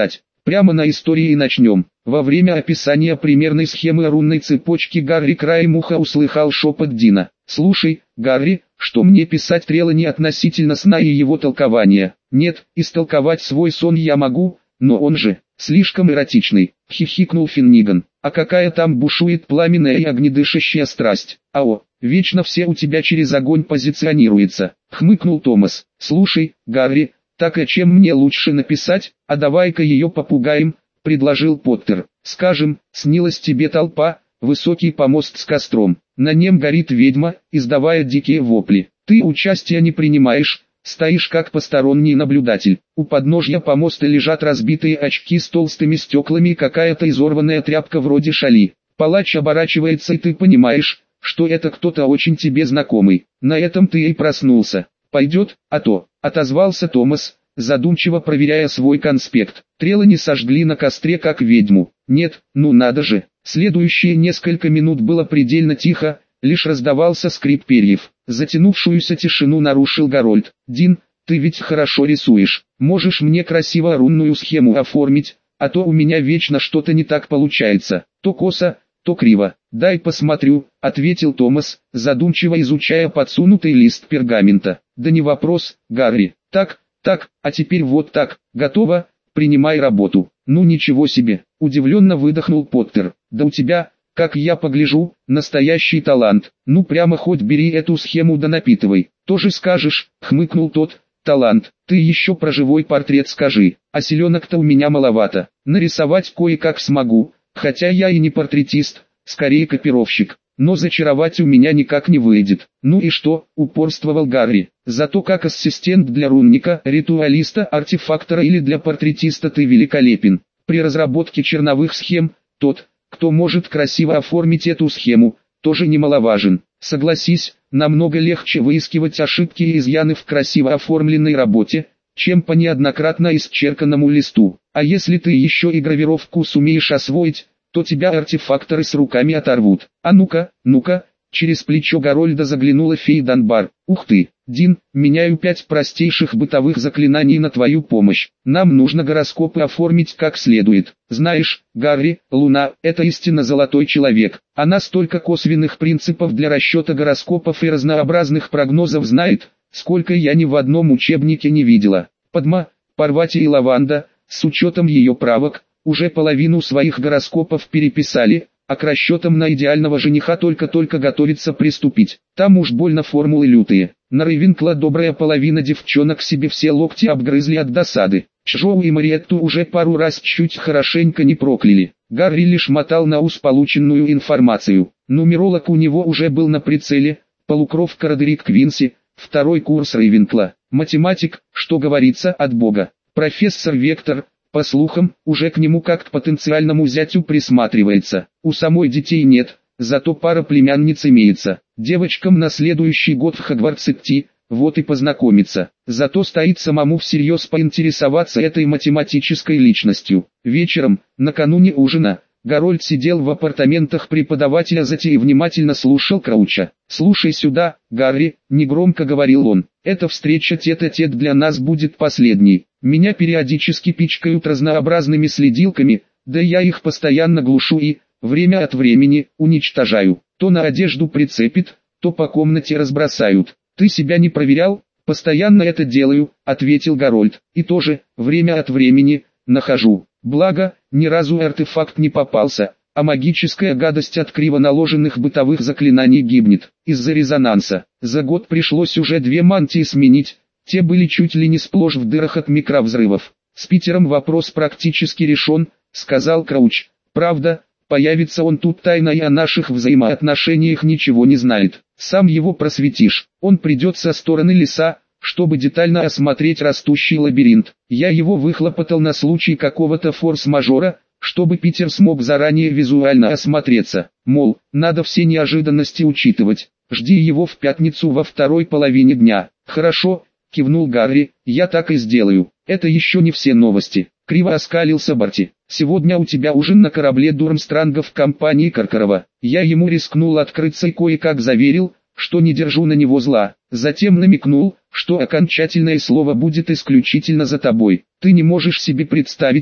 Прямо на истории и начнем. Во время описания примерной схемы рунной цепочки Гарри краем уха услыхал шепот Дина. «Слушай, Гарри, что мне писать Трелани относительно сна и его толкования? Нет, истолковать свой сон я могу, но он же слишком эротичный», — хихикнул Финниган. «А какая там бушует пламенная и огнедышащая страсть? Ао, вечно все у тебя через огонь позиционируется», — хмыкнул Томас. «Слушай, Гарри, так и чем мне лучше написать, а давай-ка ее попугаем», — предложил Поттер. «Скажем, снилась тебе толпа, высокий помост с костром, на нем горит ведьма, издавая дикие вопли. Ты участия не принимаешь, стоишь как посторонний наблюдатель. У подножья помоста лежат разбитые очки с толстыми стеклами и какая-то изорванная тряпка вроде шали. Палач оборачивается, и ты понимаешь, что это кто-то очень тебе знакомый. На этом ты и проснулся. Пойдет, а то», — отозвался Томас, задумчиво проверяя свой конспект. Трелани сожгли на костре как ведьму. Нет, ну надо же. Следующие несколько минут было предельно тихо, лишь раздавался скрип перьев. Затянувшуюся тишину нарушил Гарольд. «Дин, ты ведь хорошо рисуешь. Можешь мне красиво рунную схему оформить, а то у меня вечно что-то не так получается. То косо, то криво». «Дай посмотрю», — ответил Томас, задумчиво изучая подсунутый лист пергамента. «Да не вопрос, Гарри. Так, а теперь вот так. Готово? Принимай работу». «Ну ничего себе», — удивленно выдохнул Поттер. «Да у тебя, как я погляжу, настоящий талант. Ну прямо хоть бери эту схему да напитывай». «Тоже скажешь», — хмыкнул тот. «Талант. Ты еще про живой портрет скажи. А селенок-то у меня маловато. Нарисовать кое-как смогу, хотя я и не портретист, скорее копировщик. Но зачаровать у меня никак не выйдет». «Ну и что?» — упорствовал Гарри. «Зато как ассистент для рунника, ритуалиста, артефактора или для портретиста ты великолепен. При разработке черновых схем, тот, кто может красиво оформить эту схему, тоже немаловажен. Согласись, намного легче выискивать ошибки и изъяны в красиво оформленной работе, чем по неоднократно исчерканному листу. А если ты еще и гравировку сумеешь освоить, то тебя артефакторы с руками оторвут. А ну-ка, через плечо Гарольда заглянула фея Данбар. «Ух ты, Дин, меняю 5 простейших бытовых заклинаний на твою помощь. Нам нужно гороскопы оформить как следует. Знаешь, Гарри, Луна – это истинно золотой человек. Она столько косвенных принципов для расчета гороскопов и разнообразных прогнозов знает, сколько я ни в одном учебнике не видела. Падма, Парвати и Лаванда, с учетом ее правок, уже половину своих гороскопов переписали, а к расчетам на идеального жениха только-только готовится приступить. Там уж больно формулы лютые. На Рейвенкла добрая половина девчонок себе все локти обгрызли от досады. Чжоу и Мариетту уже пару раз чуть хорошенько не прокляли. Гарри лишь мотал на ус полученную информацию. Нумеролог у него уже был на прицеле, полукровка Родерик Квинси, 2-й курс Рейвенкла. Математик, что говорится, от бога. Профессор Вектор, по слухам, уже к нему как к потенциальному зятю присматривается. У самой детей нет, зато пара племянниц имеется. Девочкам на следующий год в Хогвартс идти, вот и познакомиться. Зато стоит самому всерьез поинтересоваться этой математической личностью. Вечером, накануне ужина, Гарольд сидел в апартаментах преподавателя Зати и внимательно слушал Крауча. «Слушай сюда, Гарри», — негромко говорил он, — «эта встреча тет-а-тет для нас будет последней. Меня периодически пичкают разнообразными следилками, да я их постоянно глушу и, время от времени, уничтожаю. То на одежду прицепит, то по комнате разбросают. Ты себя не проверял?» «Постоянно это делаю», — ответил Гарольд. «И тоже, время от времени, нахожу. Благо, ни разу артефакт не попался, а магическая гадость от криво наложенных бытовых заклинаний гибнет. Из-за резонанса. За год пришлось уже 2 мантии сменить, те были чуть ли не сплошь в дырах от микровзрывов. С Питером вопрос практически решен», — сказал Крауч. «Правда, появится он тут тайно и о наших взаимоотношениях ничего не знает. Сам его просветишь. Он придет со стороны леса, чтобы детально осмотреть растущий лабиринт. Я его выхлопотал на случай какого-то форс-мажора, чтобы Питер смог заранее визуально осмотреться. Мол, надо все неожиданности учитывать. Жди его в пятницу во 2-й половине дня». «Хорошо», — кивнул Гарри, — «я так и сделаю. Это еще не все новости». Криво оскалился Барти. «Сегодня у тебя ужин на корабле Дурмстранга в компании Каркарова». Я ему рискнул открыться и кое-как заверил, что не держу на него зла. Затем намекнул, что окончательное слово будет исключительно за тобой. Ты не можешь себе представить,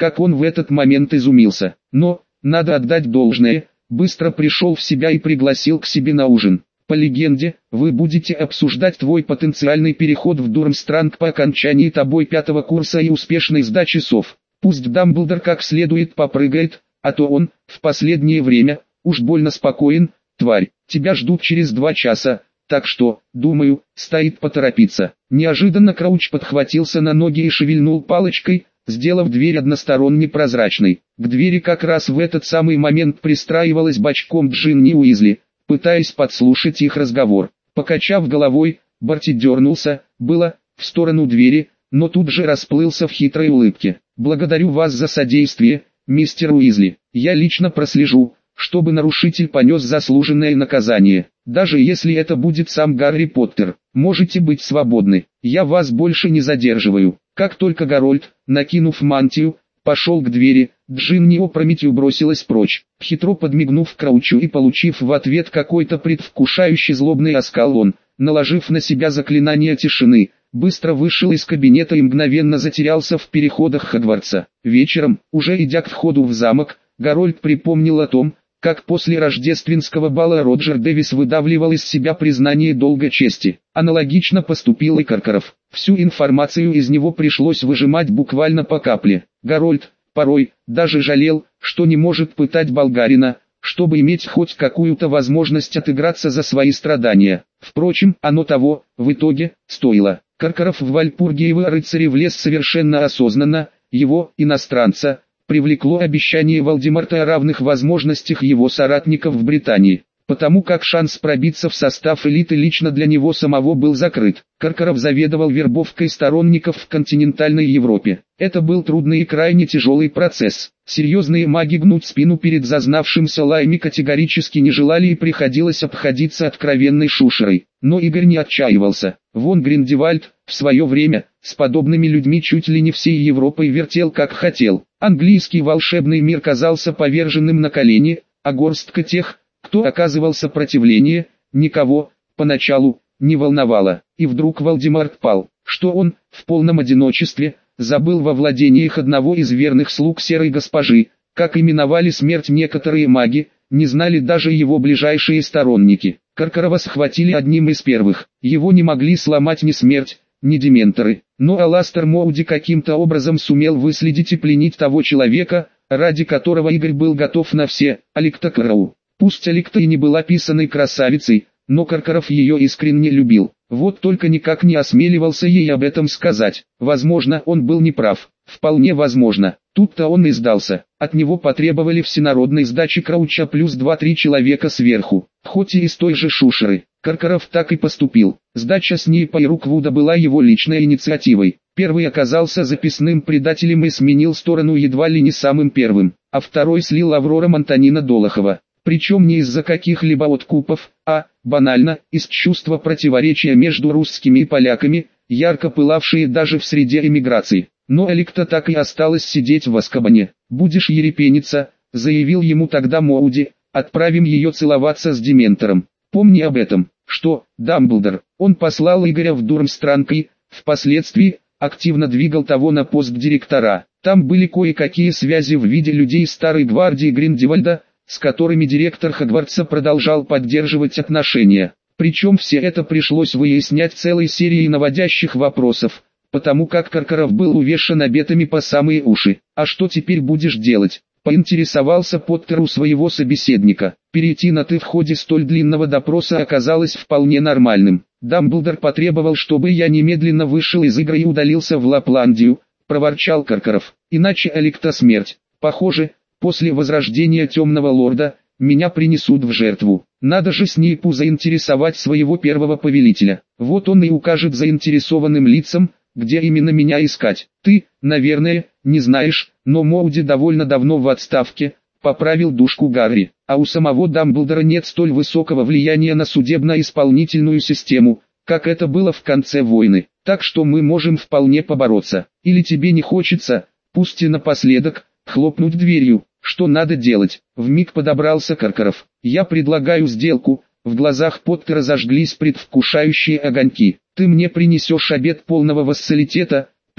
как он в этот момент изумился. Но, надо отдать должное, быстро пришел в себя и пригласил к себе на ужин. По легенде, вы будете обсуждать твой потенциальный переход в Дурмстранг по окончании тобой 5-го курса и успешной сдачи СОВ. Пусть Дамблдор как следует попрыгает, а то он, в последнее время, уж больно спокоен, тварь. Тебя ждут через 2 часа, так что, думаю, стоит поторопиться. Неожиданно Крауч подхватился на ноги и шевельнул палочкой, сделав дверь односторонне прозрачной. К двери как раз в этот самый момент пристраивалась бочком Джинни Уизли, пытаясь подслушать их разговор. Покачав головой, Барти дернулся, было, в сторону двери, но тут же расплылся в хитрой улыбке. «Благодарю вас за содействие, мистер Уизли. Я лично прослежу, чтобы нарушитель понес заслуженное наказание. Даже если это будет сам Гарри Поттер, можете быть свободны. Я вас больше не задерживаю». Как только Гарольд, накинув мантию, пошел к двери, Джинни опрометью бросилась прочь. Хитро подмигнув Краучу и получив в ответ какой-то предвкушающий злобный оскал, он, наложив на себя заклинание тишины, быстро вышел из кабинета и мгновенно затерялся в переходах Хогвартса. Вечером, уже идя к входу в замок, Гарольд припомнил о том, как после рождественского бала Роджер Дэвис выдавливал из себя признание долга чести. Аналогично поступил и Каркаров. Всю информацию из него пришлось выжимать буквально по капле. Гарольд, порой, даже жалел, что не может пытать болгарина, чтобы иметь хоть какую-то возможность отыграться за свои страдания. Впрочем, оно того, в итоге, стоило. Каркаров в Вальпургиевы рыцари влез совершенно осознанно, его, иностранца, привлекло обещание Волдемарта о равных возможностях его соратников в Британии, потому как шанс пробиться в состав элиты лично для него самого был закрыт. Каркаров заведовал вербовкой сторонников в континентальной Европе. Это был трудный и крайне тяжелый процесс. Серьезные маги гнуть спину перед зазнавшимся лаями категорически не желали и приходилось обходиться откровенной шушерой. Но Игорь не отчаивался. Вон Гриндевальд, в свое время, с подобными людьми чуть ли не всей Европой вертел как хотел. Английский волшебный мир казался поверженным на колени, а горстка тех, кто оказывал сопротивление, никого, поначалу, не волновало. И вдруг Волдемарт пал, что он, в полном одиночестве, забыл во владениях одного из верных слуг серой госпожи, как именовали смерть некоторые маги, не знали даже его ближайшие сторонники. Каркарова схватили одним из первых, его не могли сломать ни смерть, ни дементоры. Но Аластер Моуди каким-то образом сумел выследить и пленить того человека, ради которого Игорь был готов на все, Аликта Кроу. Пусть Аликта и не была писаной красавицей, но Каркаров ее искренне любил. Вот только никак не осмеливался ей об этом сказать. Возможно, он был неправ. Вполне возможно. Тут-то он и сдался. От него потребовали всенародной сдачи Крауча плюс 2-3 человека сверху, хоть и из той же шушеры. Каркаров так и поступил. Сдача Снейпа и Руквуда была его личной инициативой. Первый оказался записным предателем и сменил сторону едва ли не самым первым, а второй слил Аврором Антонина Долохова. Причем не из-за каких-либо откупов, а, банально, из чувства противоречия между русскими и поляками, ярко пылавшие даже в среде эмиграции. Но Аликта так и осталась сидеть в Азкабане. «Будешь ерепениться», — заявил ему тогда Моуди, — «отправим ее целоваться с Дементором. Помни об этом». Что, Дамблдор, он послал Игоря в Дурмстранг и, впоследствии, активно двигал того на пост директора. Там были кое-какие связи в виде людей старой гвардии Гриндевальда, с которыми директор Хогвартса продолжал поддерживать отношения. Причем все это пришлось выяснять целой серией наводящих вопросов, потому как Каркаров был увешан обетами по самые уши. «А что теперь будешь делать?» — поинтересовался Поттер у своего собеседника. Перейти на «ты» в ходе столь длинного допроса оказалось вполне нормальным. «Дамблдор потребовал, чтобы я немедленно вышел из игры и удалился в Лапландию», — проворчал Каркаров. «Иначе Аликта смерть. Похоже, после возрождения Темного Лорда, меня принесут в жертву. Надо же Снейпу заинтересовать своего первого повелителя. Вот он и укажет заинтересованным лицам, где именно меня искать. Ты, наверное, не знаешь, но Моуди довольно давно в отставке», — поправил душку Гарри. «А у самого Дамблдора нет столь высокого влияния на судебно-исполнительную систему, как это было в конце войны. Так что мы можем вполне побороться. Или тебе не хочется, пусть и напоследок, хлопнуть дверью?» «Что надо делать?» — вмиг подобрался Каркаров. «Я предлагаю сделку». В глазах Поттера зажглись предвкушающие огоньки. «Ты мне принесешь обет полного вассалитета,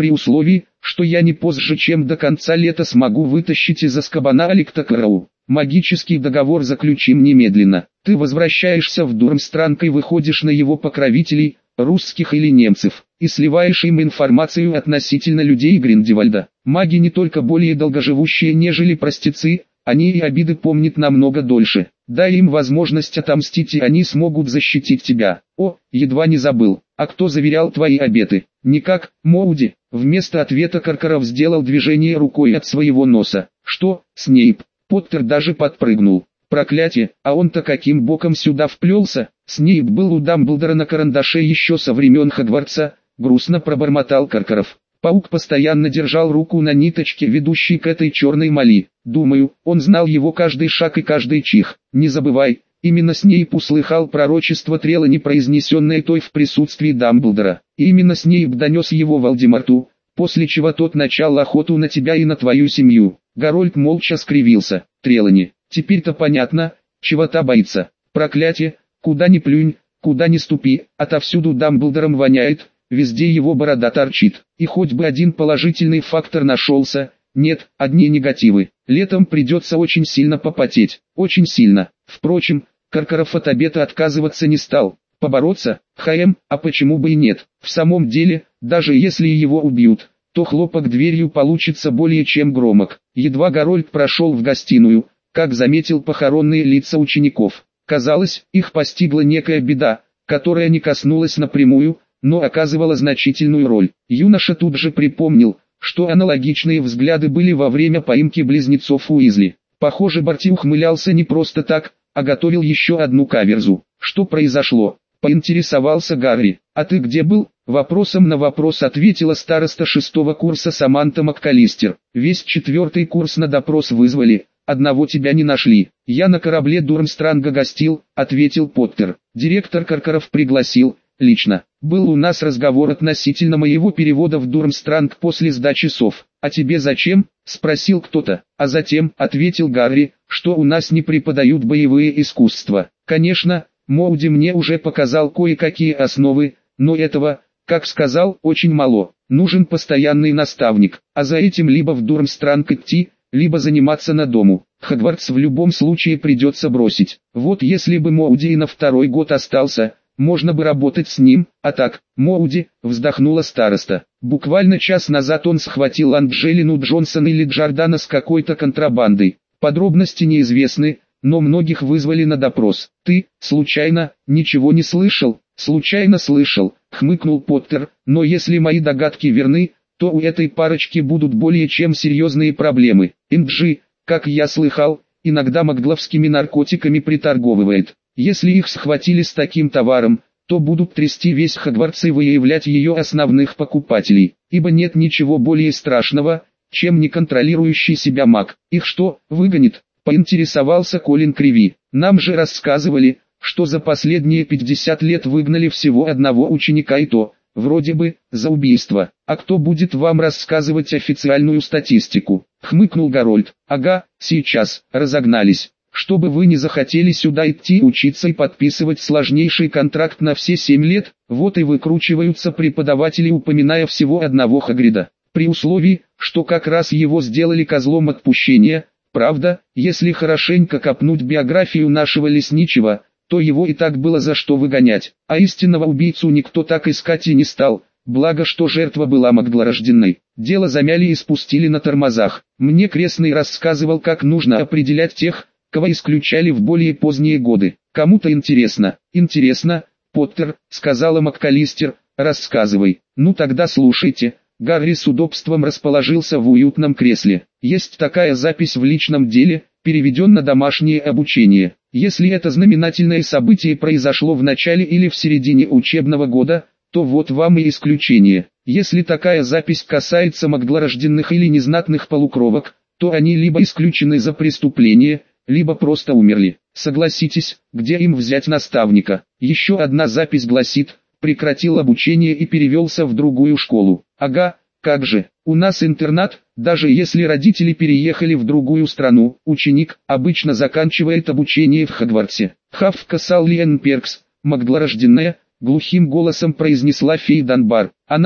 при условии, что я не позже, чем до конца лета смогу вытащить из Азкабана Аликта Карау. Магический договор заключим немедленно. Ты возвращаешься в Дурмстранг и выходишь на его покровителей, русских или немцев, и сливаешь им информацию относительно людей Гриндевальда. Маги не только более долгоживущие, нежели простецы, они и обиды помнят намного дольше. Дай им возможность отомстить, и они смогут защитить тебя. О, едва не забыл. А кто заверял твои обеты? Никак, Моуди. Вместо ответа Каркаров сделал движение рукой от своего носа. Что, Снейп? Поттер даже подпрыгнул. Проклятие, а он-то каким боком сюда вплелся? Снейп был у Дамблдора на карандаше еще со времен Хогвартса, грустно пробормотал Каркаров. Паук постоянно держал руку на ниточке, ведущей к этой черной мали. Думаю, он знал его каждый шаг и каждый чих. Не забывай, именно Снейп услыхал пророчество Трелани, произнесенное той в присутствии Дамблдора. И именно Снейп донес его Волдеморту, после чего тот начал охоту на тебя и на твою семью. Гарольд молча скривился. Трелани, теперь-то понятно, чего та боится. Проклятие, куда ни плюнь, куда ни ступи, отовсюду Дамблдором воняет. Везде его борода торчит, и хоть бы один положительный фактор нашелся, нет, одни негативы. Летом придется очень сильно попотеть, очень сильно. Впрочем, Каркаров от обета отказываться не стал. Побороться, а почему бы и нет? В самом деле, даже если его убьют, то хлопок дверью получится более чем громок. Едва Гарольд прошел в гостиную, как заметил похоронные лица учеников. Казалось, их постигла некая беда, которая не коснулась напрямую, но оказывала значительную роль. Юноша тут же припомнил, что аналогичные взгляды были во время поимки близнецов Уизли. Похоже, Барти ухмылялся не просто так, а готовил еще одну каверзу. Что произошло? Поинтересовался Гарри. А ты где был? Вопросом на вопрос ответила староста 6-го курса Саманта МакКаллистер. Весь 4-й курс на допрос вызвали, одного тебя не нашли. Я на корабле Дурмстранга гостил, ответил Поттер. Директор Каркаров пригласил, лично. Был у нас разговор относительно моего перевода в Дурмстранг после сдачи сов. А тебе зачем? Спросил кто-то. А затем, ответил Гарри, что у нас не преподают боевые искусства. Конечно, Моуди мне уже показал кое-какие основы, но этого, как сказал, очень мало. Нужен постоянный наставник, а за этим либо в Дурмстранг идти, либо заниматься на дому. Хогвартс в любом случае придется бросить. Вот если бы Моуди и на 2-й год остался, можно бы работать с ним, а так, Моуди, вздохнула староста. Буквально час назад он схватил Анджелину Джонсон или Джордана с какой-то контрабандой. Подробности неизвестны, но многих вызвали на допрос. Ты, случайно, ничего не слышал? Случайно слышал, хмыкнул Поттер, но если мои догадки верны, то у этой парочки будут более чем серьезные проблемы. Инджи, как я слыхал, иногда магловскими наркотиками приторговывает. Если их схватили с таким товаром, то будут трясти весь Хогвартс и выявлять ее основных покупателей, ибо нет ничего более страшного, чем неконтролирующий себя маг. Их что, выгонит? Поинтересовался Колин Криви. Нам же рассказывали, что за последние 50 лет выгнали всего одного ученика, и то, вроде бы, за убийство. А кто будет вам рассказывать официальную статистику? Хмыкнул Гарольд. Ага, сейчас, разогнались. Чтобы вы не захотели сюда идти учиться и подписывать сложнейший контракт на все 7 лет, вот и выкручиваются преподаватели, упоминая всего одного Хагрида. При условии, что как раз его сделали козлом отпущения. Правда, если хорошенько копнуть биографию нашего лесничего, то его и так было за что выгонять. А истинного убийцу никто так искать и не стал. Благо, что жертва была маглорожденной. Дело замяли и спустили на тормозах. Мне крестный рассказывал, как нужно определять тех, кого исключали в более поздние годы. Кому-то интересно. Интересно, Поттер, сказала МакКаллистер, рассказывай. Ну тогда слушайте. Гарри с удобством расположился в уютном кресле. Есть такая запись в личном деле, переведен на домашнее обучение. Если это знаменательное событие произошло в начале или в середине учебного года, то вот вам и исключение. Если такая запись касается маглорожденных или незнатных полукровок, то они либо исключены за преступление, либо просто умерли. Согласитесь, где им взять наставника? Еще одна запись гласит: прекратил обучение и перевелся в другую школу. Ага, как же, у нас интернат, даже если родители переехали в другую страну, ученик обычно заканчивает обучение в Хогвартсе. Хавка Саллиен Перкс, маглорожденная, глухим голосом произнесла фея Данбар. Она,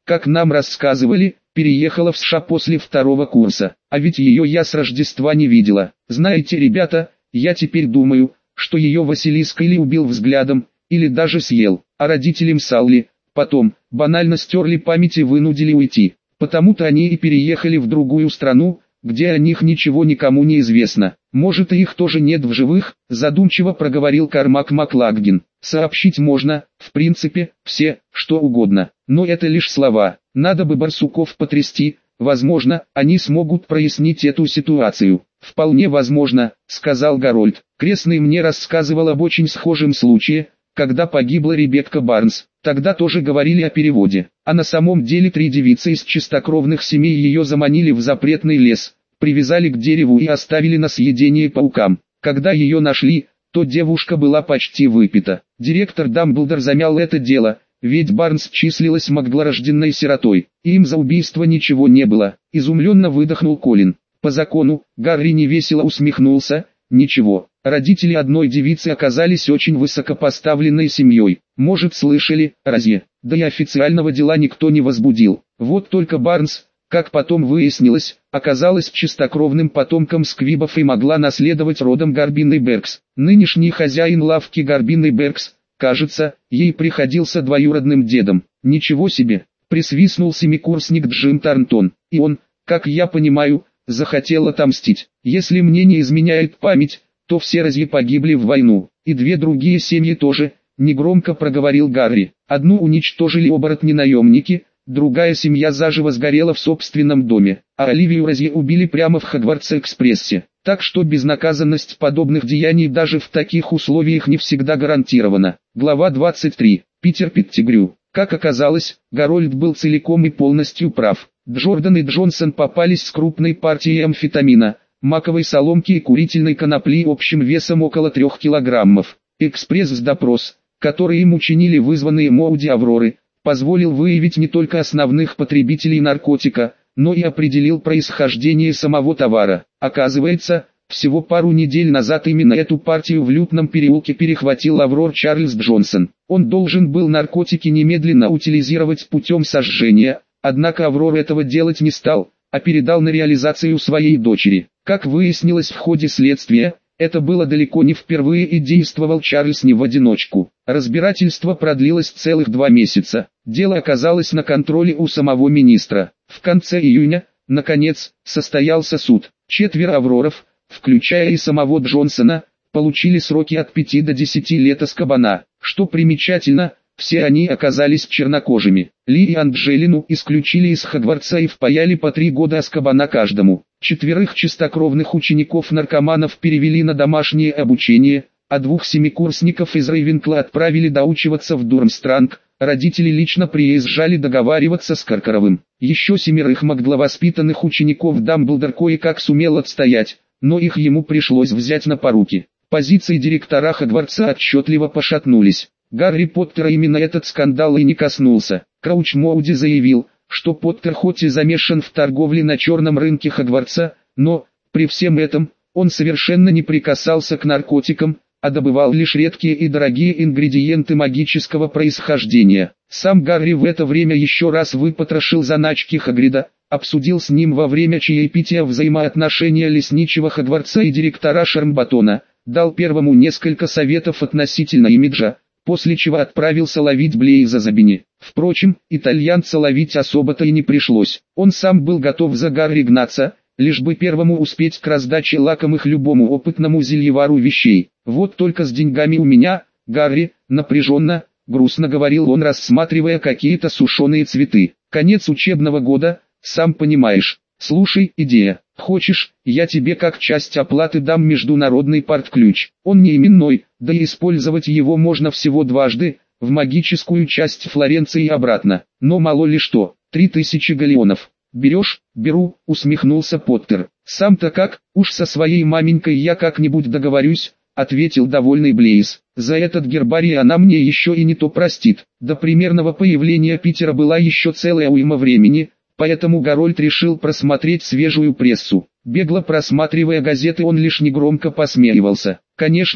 как нам рассказывали, переехала в США после 2-го курса. А ведь ее я с Рождества не видела. Знаете, ребята, я теперь думаю, что ее Василиск или убил взглядом, или даже съел, а родителям Салли потом банально стерли память и вынудили уйти. Потому-то они и переехали в другую страну, где о них ничего никому не известно. Может, и их тоже нет в живых, задумчиво проговорил Кармак Маклаггин. Сообщить можно, в принципе, все, что угодно, но это лишь слова. Надо бы барсуков потрясти, возможно, они смогут прояснить эту ситуацию. Вполне возможно, сказал Гарольд. Крестный мне рассказывал об очень схожем случае, когда погибла Ребекка Барнс. Тогда тоже говорили о переводе. А на самом деле 3 девицы из чистокровных семей ее заманили в запретный лес, привязали к дереву и оставили на съедение паукам. Когда ее нашли, то девушка была почти выпита. Директор Дамблдор замял это дело, ведь Барнс числилась маглорожденной сиротой, и им за убийство ничего не было. Изумленно выдохнул Колин. По закону, Гарри невесело усмехнулся, ничего. Родители одной девицы оказались очень высокопоставленной семьей. Может, слышали, разве? Да и официального дела никто не возбудил. Вот только Барнс, как потом выяснилось, оказалась чистокровным потомком сквибов и могла наследовать родом Гарбины Беркс. Нынешний хозяин лавки Гарбины Беркс, кажется, ей приходился двоюродным дедом. Ничего себе, присвистнул семикурсник Джим Тарнтон. И он, как я понимаю, захотел отомстить. Если мне не изменяет память, то все разъи погибли в войну, и 2 другие семьи тоже, негромко проговорил Гарри. Одну уничтожили оборотни-наемники, другая семья заживо сгорела в собственном доме, а Оливию Розье убили прямо в Хогвартс-экспрессе. Так что безнаказанность подобных деяний даже в таких условиях не всегда гарантирована. Глава 23. Питер Петтигрю. Как оказалось, Гарольд был целиком и полностью прав. Джордан и Джонсон попались с крупной партией амфетамина, маковой соломки и курительной конопли общим весом около 3 килограммов. Экспресс-допрос, который им учинили вызванные Моуди Авроры, позволил выявить не только основных потребителей наркотика, но и определил происхождение самого товара. Оказывается, всего пару недель назад именно эту партию в Лютном переулке перехватил Аврор Чарльз Джонсон. Он должен был наркотики немедленно утилизировать путем сожжения, однако Аврор этого делать не стал, а передал на реализацию своей дочери. Как выяснилось в ходе следствия, это было далеко не впервые и действовал Чарльз не в одиночку. Разбирательство продлилось целых 2 месяца. Дело оказалось на контроле у самого министра. В конце июня, наконец, состоялся суд. 4 Авроров, включая и самого Джонсона, получили сроки от 5 до 10 лет Азкабана. Что примечательно, все они оказались чернокожими. Ли и Анджелину исключили из Хогвартса и впаяли по 3 года Азкабана каждому. 4 чистокровных учеников-наркоманов перевели на домашнее обучение, а 2 семикурсников из Рейвенкла отправили доучиваться в Дурмстранг. Родители лично приезжали договариваться с Каркаровым. Еще 7 магловоспитанных учеников Дамблдор кое-как сумел отстоять, но их ему пришлось взять на поруки. Позиции директора Хогвартса отчетливо пошатнулись. Гарри Поттера именно этот скандал и не коснулся. Крауч Моуди заявил, что Поттер хоть и замешан в торговле на черном рынке Хогвартса, но, при всем этом, он совершенно не прикасался к наркотикам, а добывал лишь редкие и дорогие ингредиенты магического происхождения. Сам Гарри в это время еще раз выпотрошил заначки Хагрида, обсудил с ним во время чаепития взаимоотношения лесничего Хогвартса и директора Шармбатона, дал первому несколько советов относительно имиджа, после чего отправился ловить Блейза Забини. Впрочем, итальянца ловить особо-то и не пришлось. Он сам был готов за Гарри гнаться, лишь бы первому успеть к раздаче лакомых любому опытному зельевару вещей. Вот только с деньгами у меня, Гарри, напряженно, грустно говорил он, рассматривая какие-то сушеные цветы. Конец учебного года, сам понимаешь. Слушай, идея. Хочешь, я тебе как часть оплаты дам международный партключ. Он не именной, да и использовать его можно всего дважды, в магическую часть Флоренции и обратно. Но мало ли что, 3000 галеонов. Берешь? Беру, усмехнулся Поттер. Сам-то как, уж со своей маменькой я как-нибудь договорюсь, ответил довольный Блейз. За этот гербарий она мне еще и не то простит. До примерного появления Питера была еще целая уйма времени, поэтому Гарольд решил просмотреть свежую прессу. Бегло просматривая газеты, он лишь негромко посмеивался. Конечно,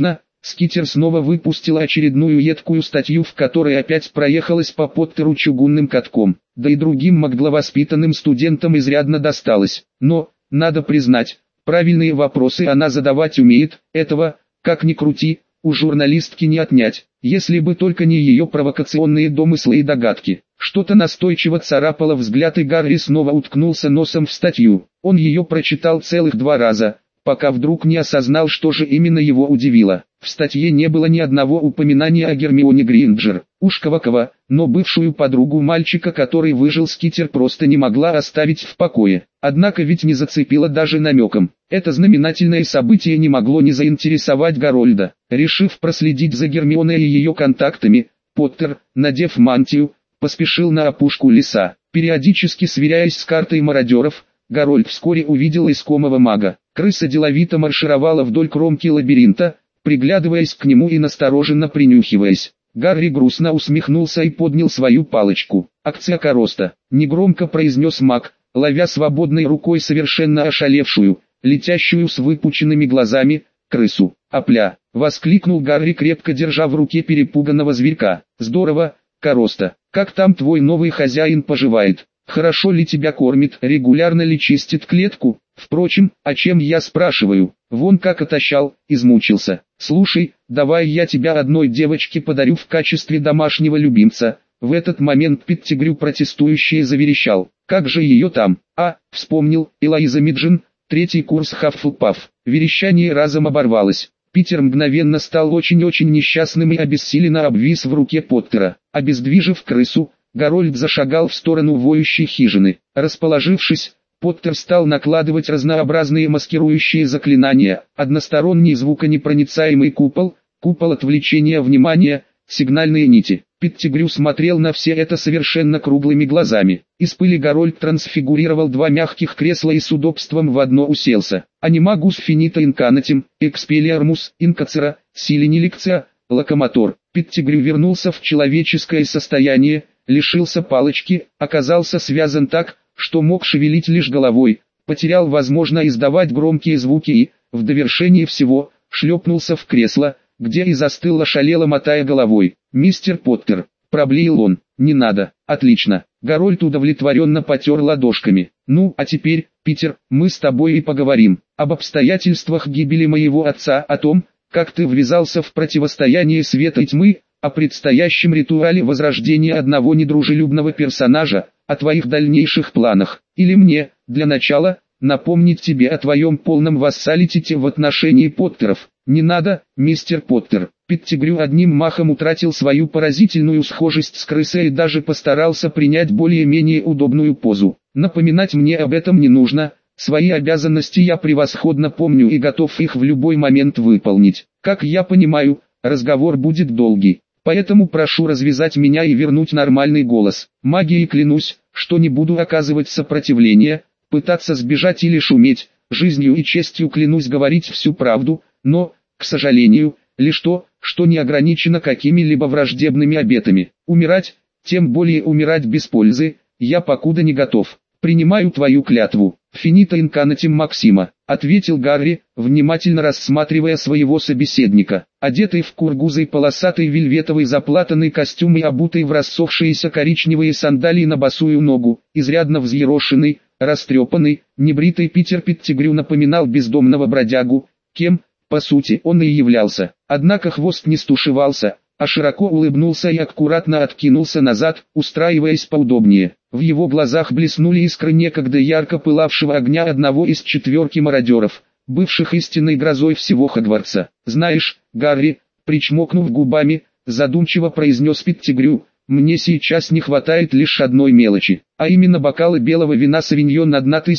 Скитер снова выпустила очередную едкую статью, в которой опять проехалась по Поттеру чугунным катком. Да и другим магловоспитанным студентам изрядно досталось. Но, надо признать, правильные вопросы она задавать умеет, этого, как ни крути, у журналистки не отнять. Если бы только не ее провокационные домыслы и догадки. Что-то настойчиво царапало взгляд, и Гарри снова уткнулся носом в статью. Он ее прочитал целых 2 раза, пока вдруг не осознал, что же именно его удивило. В статье не было ни одного упоминания о Гермионе Грейнджер. Уж кого-кого, но бывшую подругу мальчика, который выжил, Скитер просто не могла оставить в покое. Однако ведь не зацепила даже намеком. Это знаменательное событие не могло не заинтересовать Гарольда. Решив проследить за Гермионой и ее контактами, Поттер, надев мантию, поспешил на опушку леса. Периодически сверяясь с картой мародеров, Гарольд вскоре увидел искомого мага. Крыса деловито маршировала вдоль кромки лабиринта, приглядываясь к нему и настороженно принюхиваясь. Гарри грустно усмехнулся и поднял свою палочку. «Акция Короста», — негромко произнес маг, ловя свободной рукой совершенно ошалевшую, летящую с выпученными глазами, крысу. «Опля!» — воскликнул Гарри, крепко держа в руке перепуганного зверька. «Здорово, Короста, как там твой новый хозяин поживает? Хорошо ли тебя кормит, регулярно ли чистит клетку? Впрочем, о чем я спрашиваю? Вон как отощал, измучился. Слушай, давай я тебя одной девочке подарю в качестве домашнего любимца». В этот момент Петтигрю протестующий заверещал. «Как же ее там?» Вспомнил, Элоиза Миджин, 3-й курс Хаффлпаф. Верещание разом оборвалось. Питер мгновенно стал очень-очень несчастным и обессиленно обвис в руке Поттера. Обездвижив крысу, Гарольд зашагал в сторону воющей хижины. Расположившись, Поттер стал накладывать разнообразные маскирующие заклинания. Односторонний звуконепроницаемый купол, купол отвлечения внимания, сигнальные нити. Петтигрю смотрел на все это совершенно круглыми глазами. Из пыли Гарольд трансфигурировал 2 мягких кресла и с удобством в одно уселся. Анимагус финита инканатим, экспелиармус, инкацера, силениликция, локомотор. Петтигрю вернулся в человеческое состояние, лишился палочки, оказался связан так, что мог шевелить лишь головой, потерял возможность издавать громкие звуки и, в довершение всего, шлепнулся в кресло, где и застыл, ошалело мотая головой. «Мистер Поттер», — проблеял он, — «не надо». «Отлично». Гарольд удовлетворенно потер ладошками. «Ну, а теперь, Питер, мы с тобой и поговорим. Об обстоятельствах гибели моего отца, о том, как ты ввязался в противостояние света и тьмы, о предстоящем ритуале возрождения одного недружелюбного персонажа, о твоих дальнейших планах. Или мне, для начала, напомнить тебе о твоем полном вассалитете в отношении Поттеров». «Не надо, мистер Поттер». Петтигрю одним махом утратил свою поразительную схожесть с крысой и даже постарался принять более-менее удобную позу. «Напоминать мне об этом не нужно, свои обязанности я превосходно помню и готов их в любой момент выполнить. Как я понимаю, разговор будет долгий, поэтому прошу развязать меня и вернуть нормальный голос. Магией клянусь, что не буду оказывать сопротивления, пытаться сбежать или шуметь, жизнью и честью клянусь говорить всю правду, но, к сожалению, лишь то, что не ограничено какими-либо враждебными обетами. Умирать, тем более умирать без пользы, я покуда не готов. Принимаю твою клятву. Финита инканатим Максима», — ответил Гарри, внимательно рассматривая своего собеседника. Одетый в кургузый полосатый вельветовый заплатанный костюм и обутый в рассохшиеся коричневые сандалии на босую ногу, изрядно взъерошенный, растрепанный, небритый Питер Петтигрю напоминал бездомного бродягу, кем, по сути, он и являлся. Однако хвост не стушевался, а широко улыбнулся и аккуратно откинулся назад, устраиваясь поудобнее. В его глазах блеснули искры некогда ярко пылавшего огня одного из 4 мародеров, бывших истинной грозой всего Хогвартса. «Знаешь, Гарри», причмокнув губами, задумчиво произнес Петтигрю, «мне сейчас не хватает лишь одной мелочи, а именно бокала белого вина Савиньон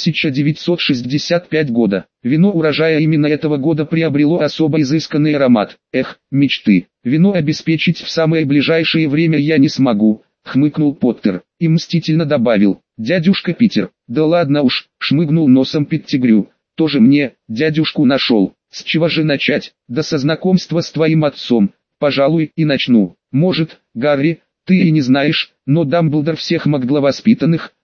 1965 года. Вино урожая именно этого года приобрело особо изысканный аромат. Эх, мечты. Вино обеспечить в самое ближайшее время я не смогу», — хмыкнул Поттер и мстительно добавил: «Дядюшка Питер». «Да ладно уж», — шмыгнул носом Петтигрю, «тоже мне дядюшку нашел. С чего же начать? Да со знакомства с твоим отцом, пожалуй, и начну. Может, Гарри, ты и не знаешь, но Дамблдор всех магловоспитанных,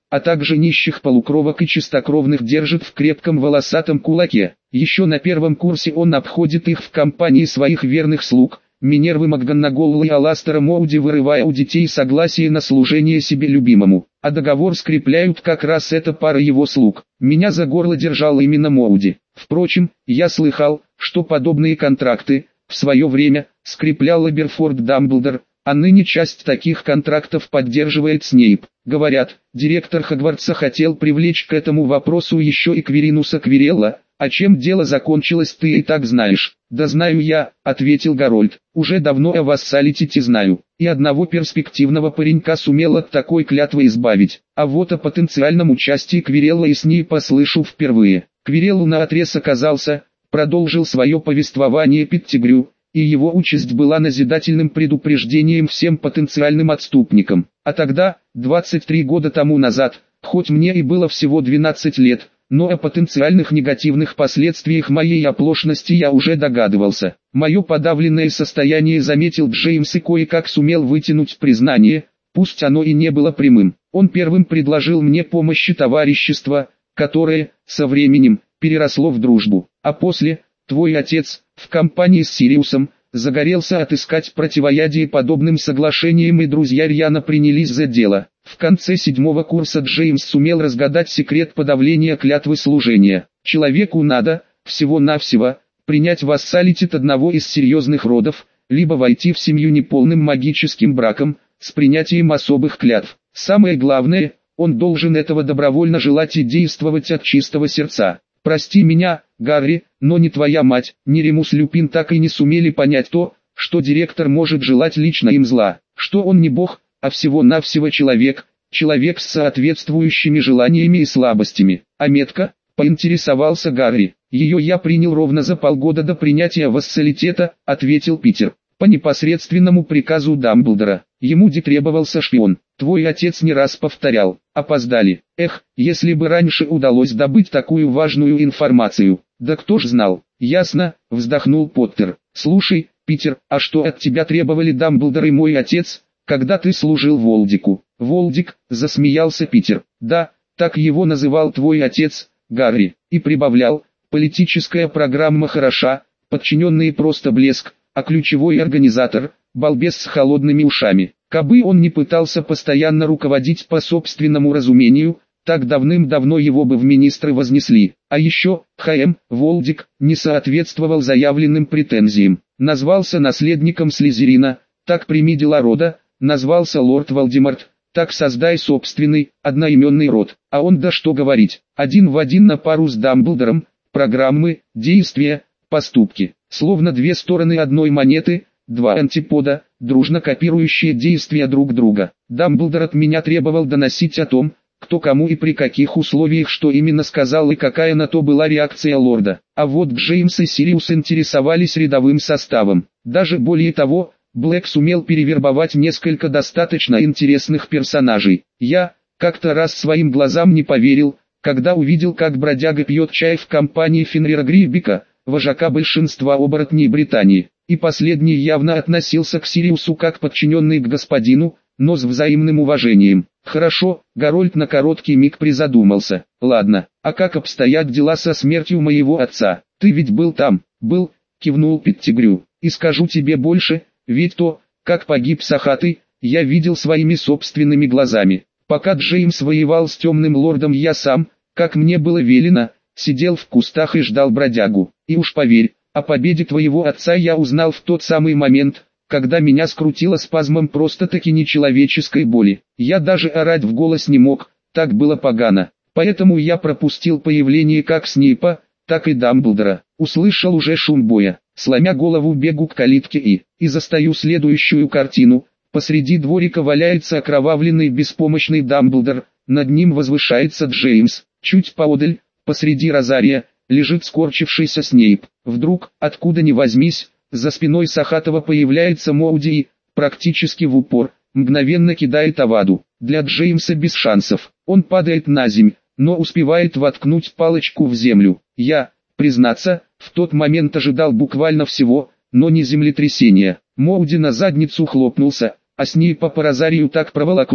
а также нищих полукровок и чистокровных держит в крепком волосатом кулаке. Еще на первом курсе он обходит их в компании своих верных слуг, Минервы МакГонагал и Аластера Моуди, вырывая у детей согласие на служение себе любимому, а договор скрепляют как раз эта пара его слуг. Меня за горло держал именно Моуди. Впрочем, я слыхал, что подобные контракты в свое время скреплял Аберфорд Дамблдор, а ныне часть таких контрактов поддерживает Снейп. Говорят, директор Хогвартса хотел привлечь к этому вопросу еще и Квиринуса Квирелла, а чем дело закончилось, ты и так знаешь. Да знаю я, ответил Гарольд, уже давно о вассалитете знаю, и одного перспективного паренька сумел от такой клятвы избавить, а вот о потенциальном участии Квирелла и Снейпа слышу впервые. Квиреллу наотрез оказался, продолжил свое повествование Петтигрю, и его участь была назидательным предупреждением всем потенциальным отступникам. А тогда, 23 года тому назад, хоть мне и было всего 12 лет, но о потенциальных негативных последствиях моей оплошности я уже догадывался. Мое подавленное состояние заметил Джеймс и кое-как сумел вытянуть признание, пусть оно и не было прямым. Он первым предложил мне помощь и товарищество, которое, со временем, переросло в дружбу. А после, твой отец, в компании с Сириусом, загорелся отыскать противоядие подобным соглашениям, и друзья рьяно принялись за дело. В конце 7-го курса Джеймс сумел разгадать секрет подавления клятвы служения. Человеку надо, всего-навсего, принять вассалитет одного из серьезных родов, либо войти в семью неполным магическим браком, с принятием особых клятв. Самое главное, он должен этого добровольно желать и действовать от чистого сердца. Прости меня, Гарри, но ни твоя мать, ни Ремус Люпин так и не сумели понять то, что директор может желать лично им зла, что он не бог, а всего-навсего человек, человек с соответствующими желаниями и слабостями. А метка, поинтересовался Гарри. Ее я принял ровно за полгода до принятия вассалитета, ответил Питер. По непосредственному приказу Дамблдора. Ему требовался шпион. Твой отец не раз повторял. Опоздали. Эх, если бы раньше удалось добыть такую важную информацию. Да кто ж знал. Ясно, вздохнул Поттер. Слушай, Питер, а что от тебя требовали Дамблдор и мой отец, когда ты служил Волдику? Волдик, засмеялся Питер. Да, так его называл твой отец, Гарри. И прибавлял, политическая программа хороша, подчиненные просто блеск, а ключевой организатор – балбес с холодными ушами. Кабы он не пытался постоянно руководить по собственному разумению, так давным-давно его бы в министры вознесли. А еще, Х.М. Волдик не соответствовал заявленным претензиям. Назвался наследником Слизерина, так прими дела рода, назвался лорд Волдеморт, так создай собственный, одноименный род. А он да что говорить, один в один на пару с Дамблдором, программы, действия, поступки. Словно две стороны одной монеты, два антипода, дружно копирующие действия друг друга. Дамблдор от меня требовал доносить о том, кто кому и при каких условиях что именно сказал и какая на то была реакция лорда. А вот Джеймс и Сириус интересовались рядовым составом. Даже более того, Блэк сумел перевербовать несколько достаточно интересных персонажей. Я, как-то раз своим глазам не поверил, когда увидел, как бродяга пьет чай в компании Фенрира Гриббика, вожака большинства оборотней Британии, и последний явно относился к Сириусу как подчиненный к господину, но с взаимным уважением. Хорошо, Гарольд на короткий миг призадумался. Ладно, а как обстоят дела со смертью моего отца? Ты ведь был там? Был, кивнул Петтигрю. И скажу тебе больше, ведь то, как погиб Сахатый, я видел своими собственными глазами. Пока Джеймс воевал с темным лордом, я сам, как мне было велено, сидел в кустах и ждал бродягу. И уж поверь, о победе твоего отца я узнал в тот самый момент, когда меня скрутило спазмом просто-таки нечеловеческой боли. Я даже орать в голос не мог, так было погано. Поэтому я пропустил появление как Снейпа, так и Дамблдора. Услышал уже шум боя. Сломя голову бегу к калитке и застаю следующую картину. Посреди дворика валяется окровавленный беспомощный Дамблдор, над ним возвышается Джеймс. Чуть поодаль, посреди розария, лежит скорчившийся Снейп. Вдруг, откуда ни возьмись, за спиной Сахатова появляется Моуди и, практически в упор, мгновенно кидает Аваду. Для Джеймса без шансов. Он падает на земь, но успевает воткнуть палочку в землю. Я, признаться, в тот момент ожидал буквально всего, но не землетрясения. Моуди на задницу хлопнулся, а Снейпа по розарию так проволокло,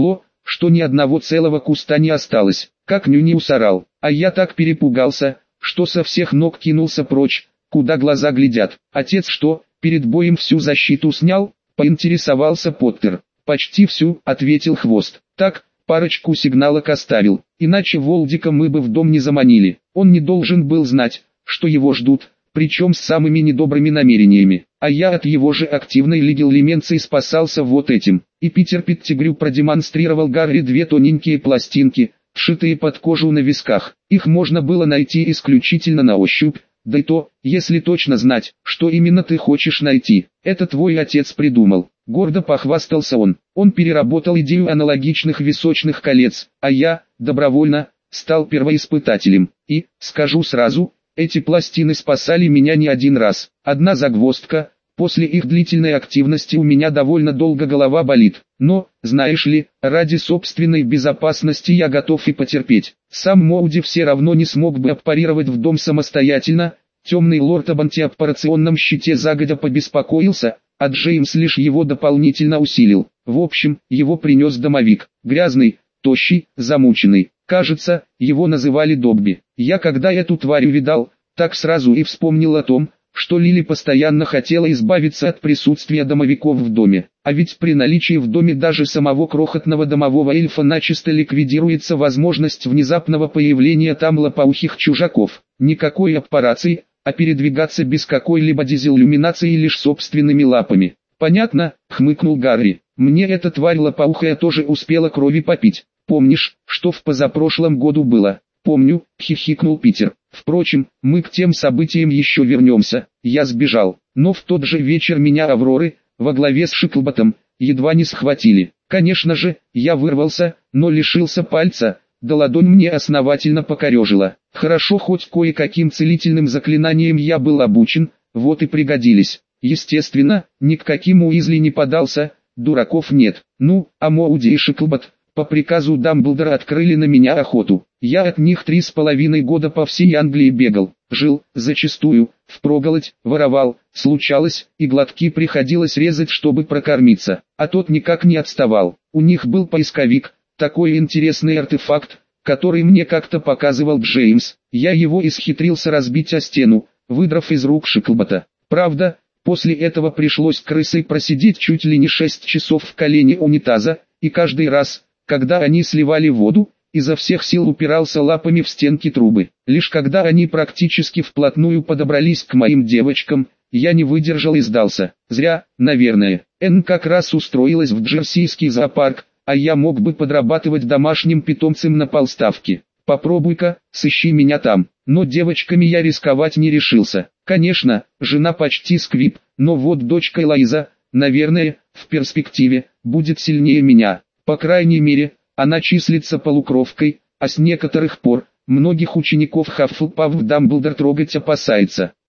что ни одного целого куста не осталось, как Нюниус орал, а я так перепугался, что со всех ног кинулся прочь, куда глаза глядят. Отец что, перед боем всю защиту снял? Поинтересовался Поттер. Почти всю, ответил Хвост. Так, парочку сигналок оставил, иначе Волдика мы бы в дом не заманили. Он не должен был знать, что его ждут, причем с самыми недобрыми намерениями. А я от его же активной легилименции спасался вот этим. И Питер Петтигрю продемонстрировал Гарри две тоненькие пластинки, вшитые под кожу на висках. Их можно было найти исключительно на ощупь, да и то, если точно знать, что именно ты хочешь найти. Это твой отец придумал. Гордо похвастался он. Он переработал идею аналогичных височных колец, а я, добровольно, стал первоиспытателем. И, скажу сразу, эти пластины спасали меня не один раз. Одна загвоздка, после их длительной активности у меня довольно долго голова болит. Но, знаешь ли, ради собственной безопасности я готов и потерпеть. Сам Моуди все равно не смог бы аппарировать в дом самостоятельно. Темный лорд об антиаппарационном щите загодя побеспокоился, а Джеймс лишь его дополнительно усилил. В общем, его принес домовик. Грязный, тощий, замученный. Кажется, его называли Добби. Я когда эту тварь увидал, так сразу и вспомнил о том, что Лили постоянно хотела избавиться от присутствия домовиков в доме. А ведь при наличии в доме даже самого крохотного домового эльфа начисто ликвидируется возможность внезапного появления там лопоухих чужаков. Никакой аппарации, а передвигаться без какой-либо дизиллюминации лишь собственными лапами. «Понятно», — хмыкнул Гарри. «Мне эта тварь лопоухая тоже успела крови попить. Помнишь, что в позапрошлом году было?» «Помню», — хихикнул Питер. «Впрочем, мы к тем событиям еще вернемся. Я сбежал, но в тот же вечер меня Авроры, во главе с Шиклботом, едва не схватили. Конечно же, я вырвался, но лишился пальца, да ладонь мне основательно покорежило. Хорошо хоть кое-каким целительным заклинанием я был обучен, вот и пригодились. Естественно, ни к каким Уизли не подался, дураков нет. Ну, а Моуди и Шиклбот, по приказу Дамблдора открыли на меня охоту. Я от них 3,5 года по всей Англии бегал, жил, зачастую, впроголодь, воровал, случалось, и глотки приходилось резать, чтобы прокормиться. А тот никак не отставал. У них был поисковик, такой интересный артефакт, который мне как-то показывал Джеймс. Я его исхитрился разбить о стену, выдрав из рук Шиклбота. Правда, после этого пришлось крысой просидеть чуть ли не 6 часов в колене унитаза, и каждый раз, когда они сливали воду, изо всех сил упирался лапами в стенки трубы. Лишь когда они практически вплотную подобрались к моим девочкам, я не выдержал и сдался. Зря, наверное. Энн как раз устроилась в Джерсийский зоопарк, а я мог бы подрабатывать домашним питомцем на полставки. Попробуй-ка, сыщи меня там. Но девочками я рисковать не решился. Конечно, жена почти сквип, но вот дочка Элоиза, наверное, в перспективе, будет сильнее меня. По крайней мере, она числится полукровкой, а с некоторых пор, многих учеников Хаффлпафф Дамблдор трогать опасается.